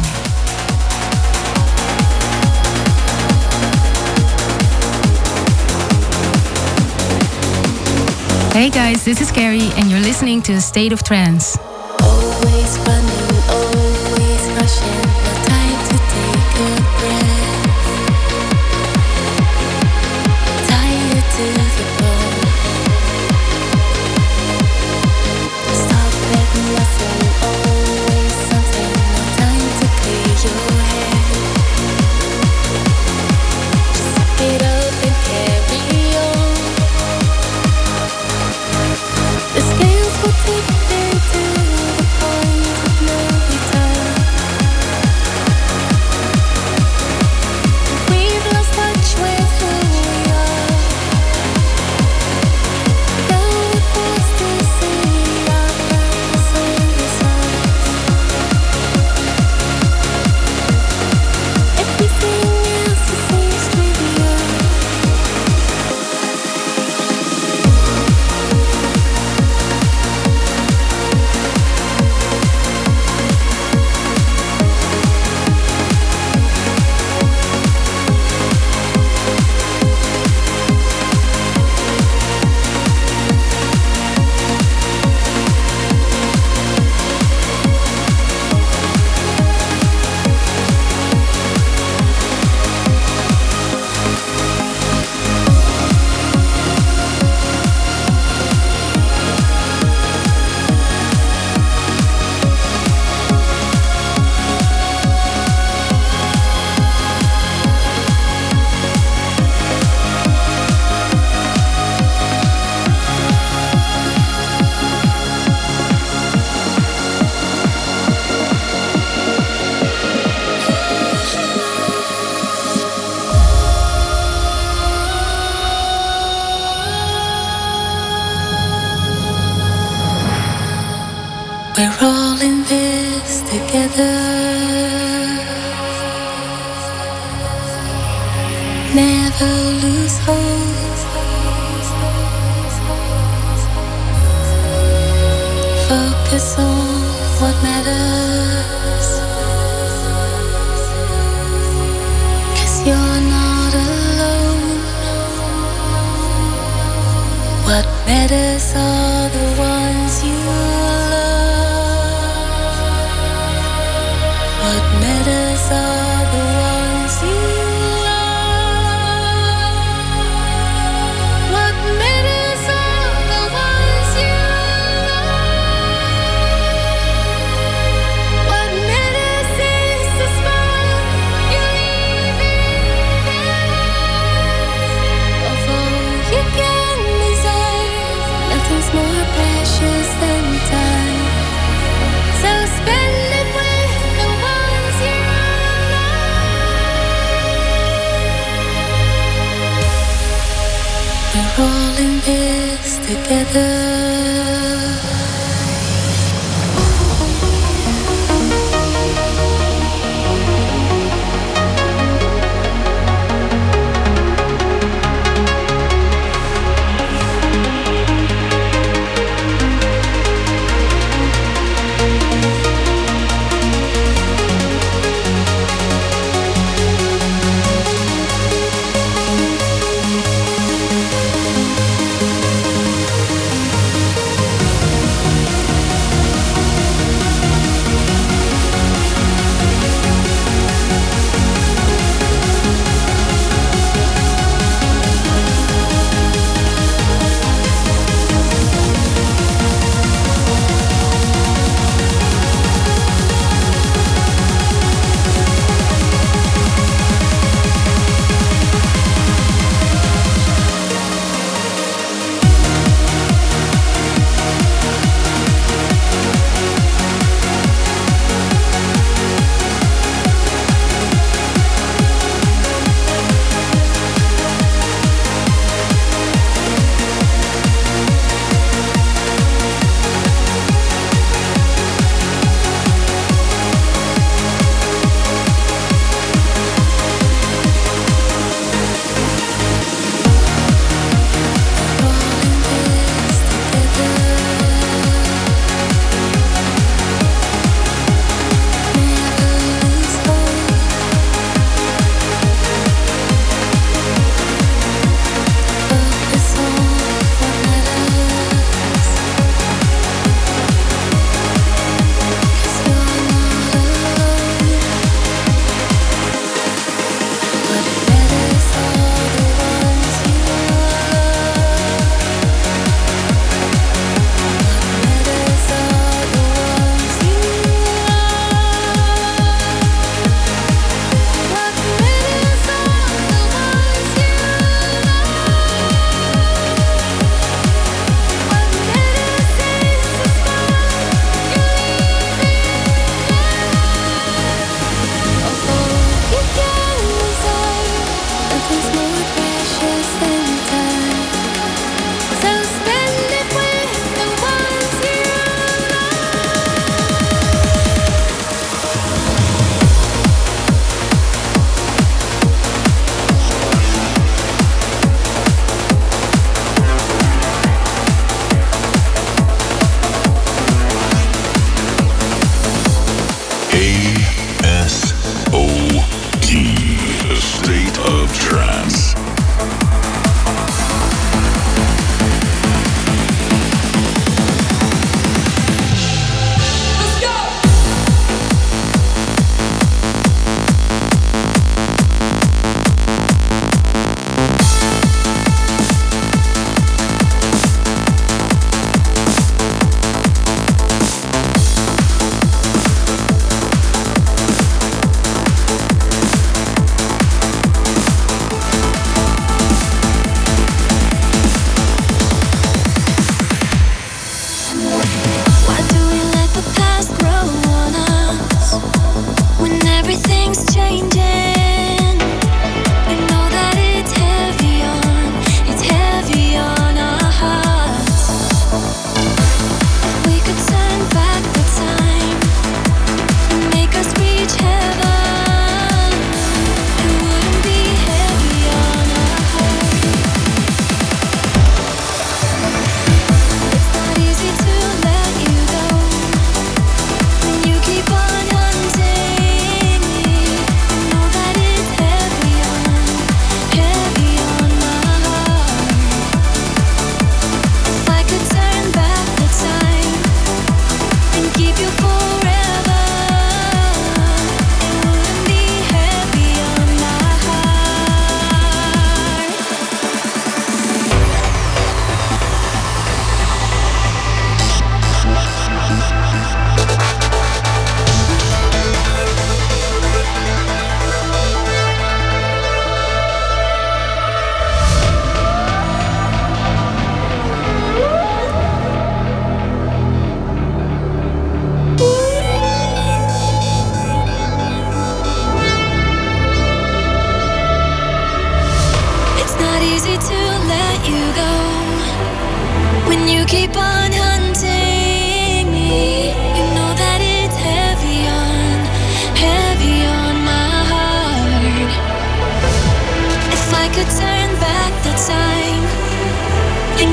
Hey guys, this is Carrie and you're listening to A State of Trance. Always running, always rushing, no time to take a breath. Tired to the bone. Stop letting nothing, always something, no time to clear your head. Just suck it up and carry on. The scales will tip into the point of no return. We're all in this together. Never lose hope. Focus on what matters. 'Cause you're not alone. What matters are the ones you love. What matters are the ones you love. What matters are the ones you love. What matters is the spark you leave in there. Of all you can desire, nothing's more precious than time. So spend it with the ones you love. We're all in this together.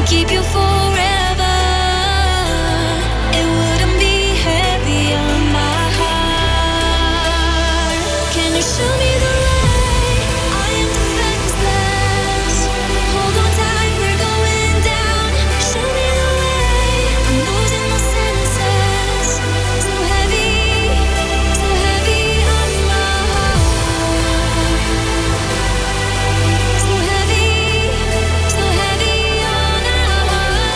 keep you forever. It wouldn't be heavy on my heart. Can you show me the light? I am defenseless. Hold on tight, we're going down. Show me the way. I'm losing my senses. So heavy, so heavy on my heart. So heavy, so heavy on our heart.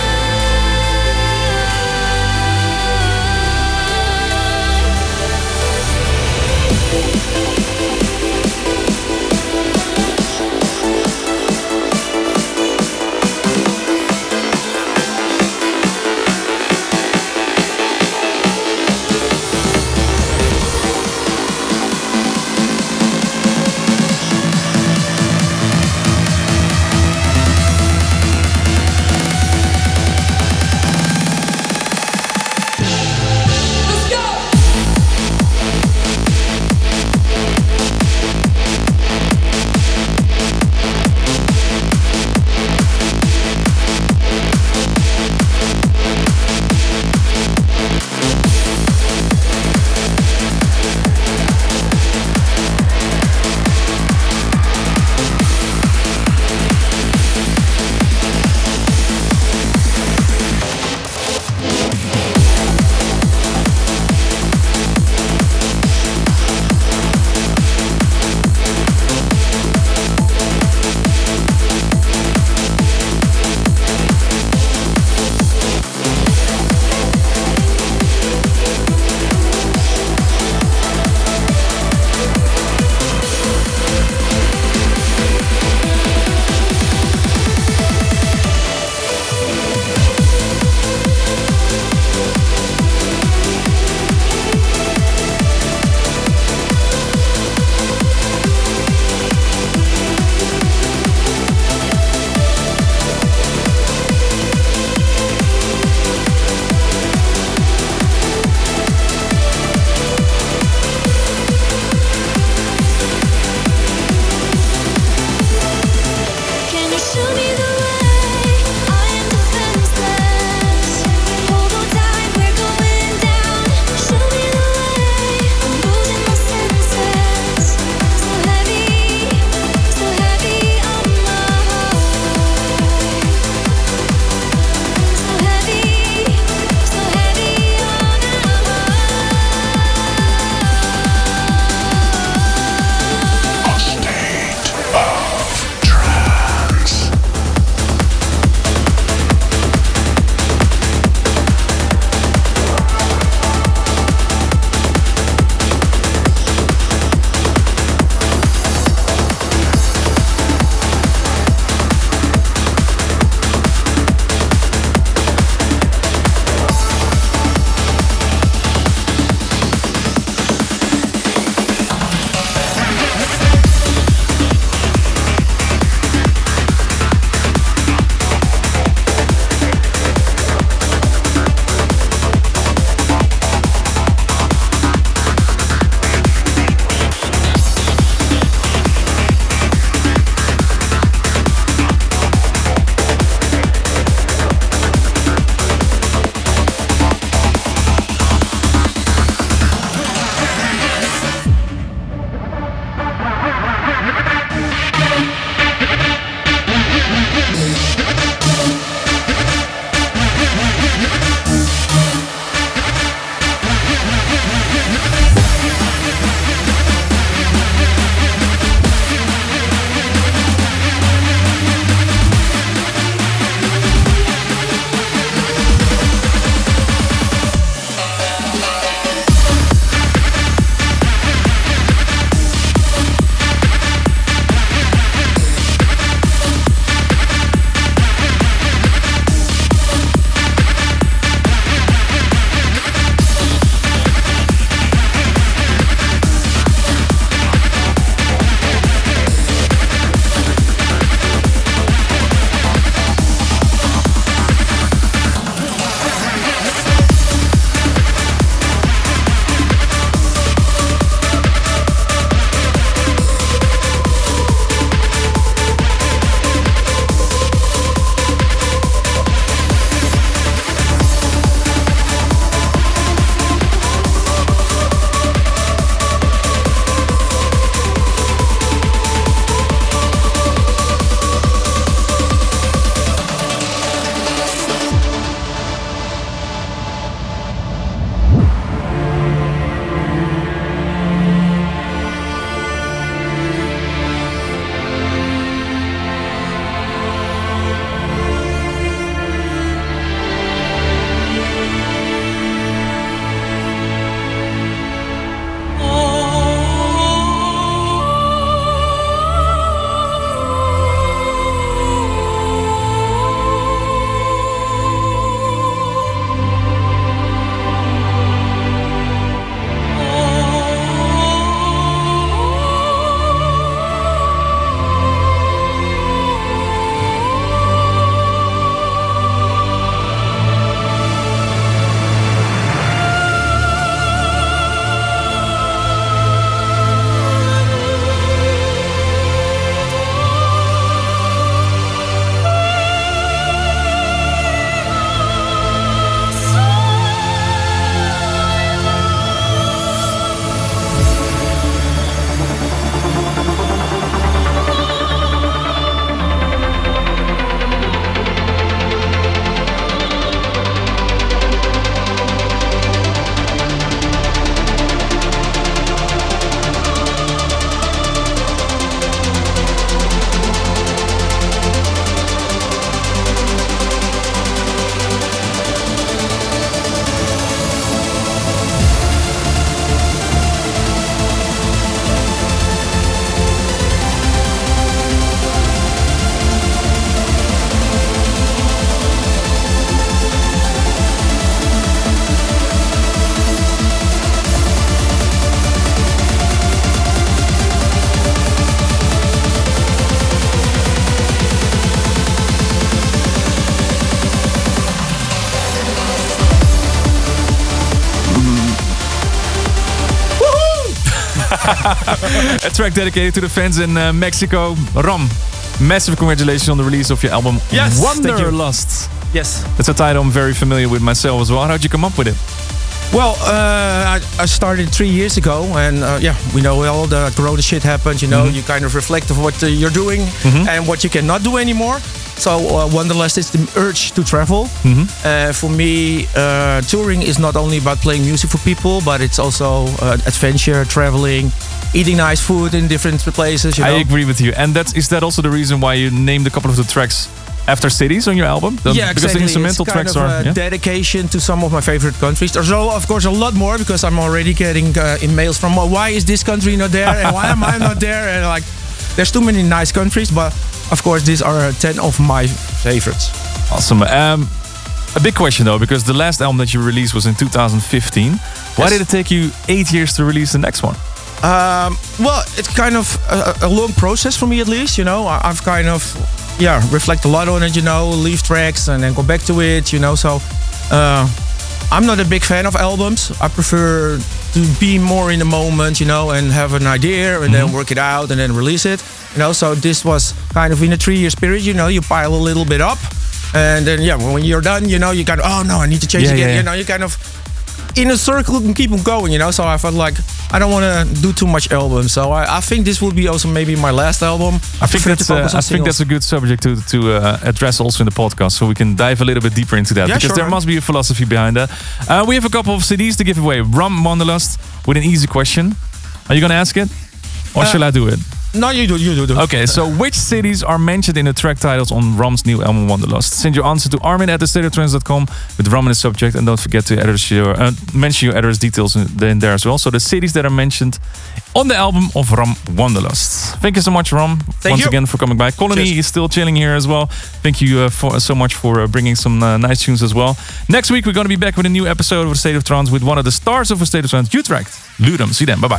A track dedicated to the fans in uh, Mexico. Ram, massive congratulations on the release of your album Yes, thank you. Wanderlust. Yes. That's a title I'm very familiar with myself as well. How'd you come up with it? Well, uh, I, I started three years ago, and uh, yeah, we know all the corona shit happened. You know, Mhm. you kind of reflect of what uh, you're doing Mhm. and what you cannot do anymore. So uh, Wanderlust is the urge to travel. Mhm. Uh, for me, uh, touring is not only about playing music for people, but it's also uh, adventure, traveling, eating nice food in different places. You know? I agree with you. And that's, is that also the reason why you named a couple of the tracks after cities on your album? The- yeah, because exactly. the instrumental it's kind tracks of are... a yeah? dedication to some of my favorite countries. There's al- of course a lot more because I'm already getting uh, emails from well, why is this country not there and why am I not there, and like there's too many nice countries, but of course these are uh, ten of my favorites. Awesome. Um, a big question though, because the last album that you released was in two thousand fifteen. Why Yes. did it take you eight years to release the next one? Um, well, it's kind of a, a long process for me, at least. You know, I, I've kind of, yeah, reflect a lot on it. You know, leave tracks and then go back to it. You know, so uh, I'm not a big fan of albums. I prefer to be more in the moment. You know, and have an idea and then work it out and then release it. You know, so this was kind of in a three-year period. You know, you pile a little bit up, and then yeah, when you're done, you know, you kind of oh no, I need to change Yeah, again. yeah, yeah. You know, you kind of in a circle and keep on going, you know. So I felt like I don't want to do too much albums. So I, I think this will be also maybe my last album. I think prefer that's to uh, focus I on think that's a good subject to to uh, address also in the podcast, so we can dive a little bit deeper into that Yeah, because sure, there man. must be a philosophy behind that. Uh, we have a couple of C Ds to give away. Ram Wanderlust with an easy question. Are you gonna ask it, or Uh, shall I do it? No, you do, you do. do. Okay, so which cities are mentioned in the track titles on Ram's new album Wanderlust? Send your answer to armin at the state of trance dot com with Ram in the subject, and don't forget to address your, uh, mention your address details in, in there as well. So the cities that are mentioned on the album of Ram Wanderlust. Thank you so much, Ram, once you. again for coming by. Colony Cheers. is still chilling here as well. Thank you uh, for, so much for uh, bringing some uh, nice tunes as well. Next week we're going to be back with a new episode of A State of Trance with one of the stars of A State of Trance, Utrecht, Ludum. See you then. Bye bye.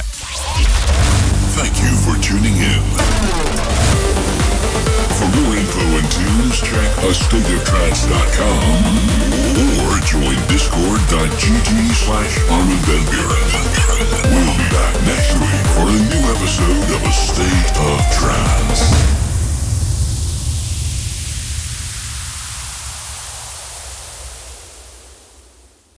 Thank you for tuning in. For more info and tunes, check a state of trance dot com or join discord.gg slash Armin van Buren. We'll be back next week for a new episode of A State of Trance.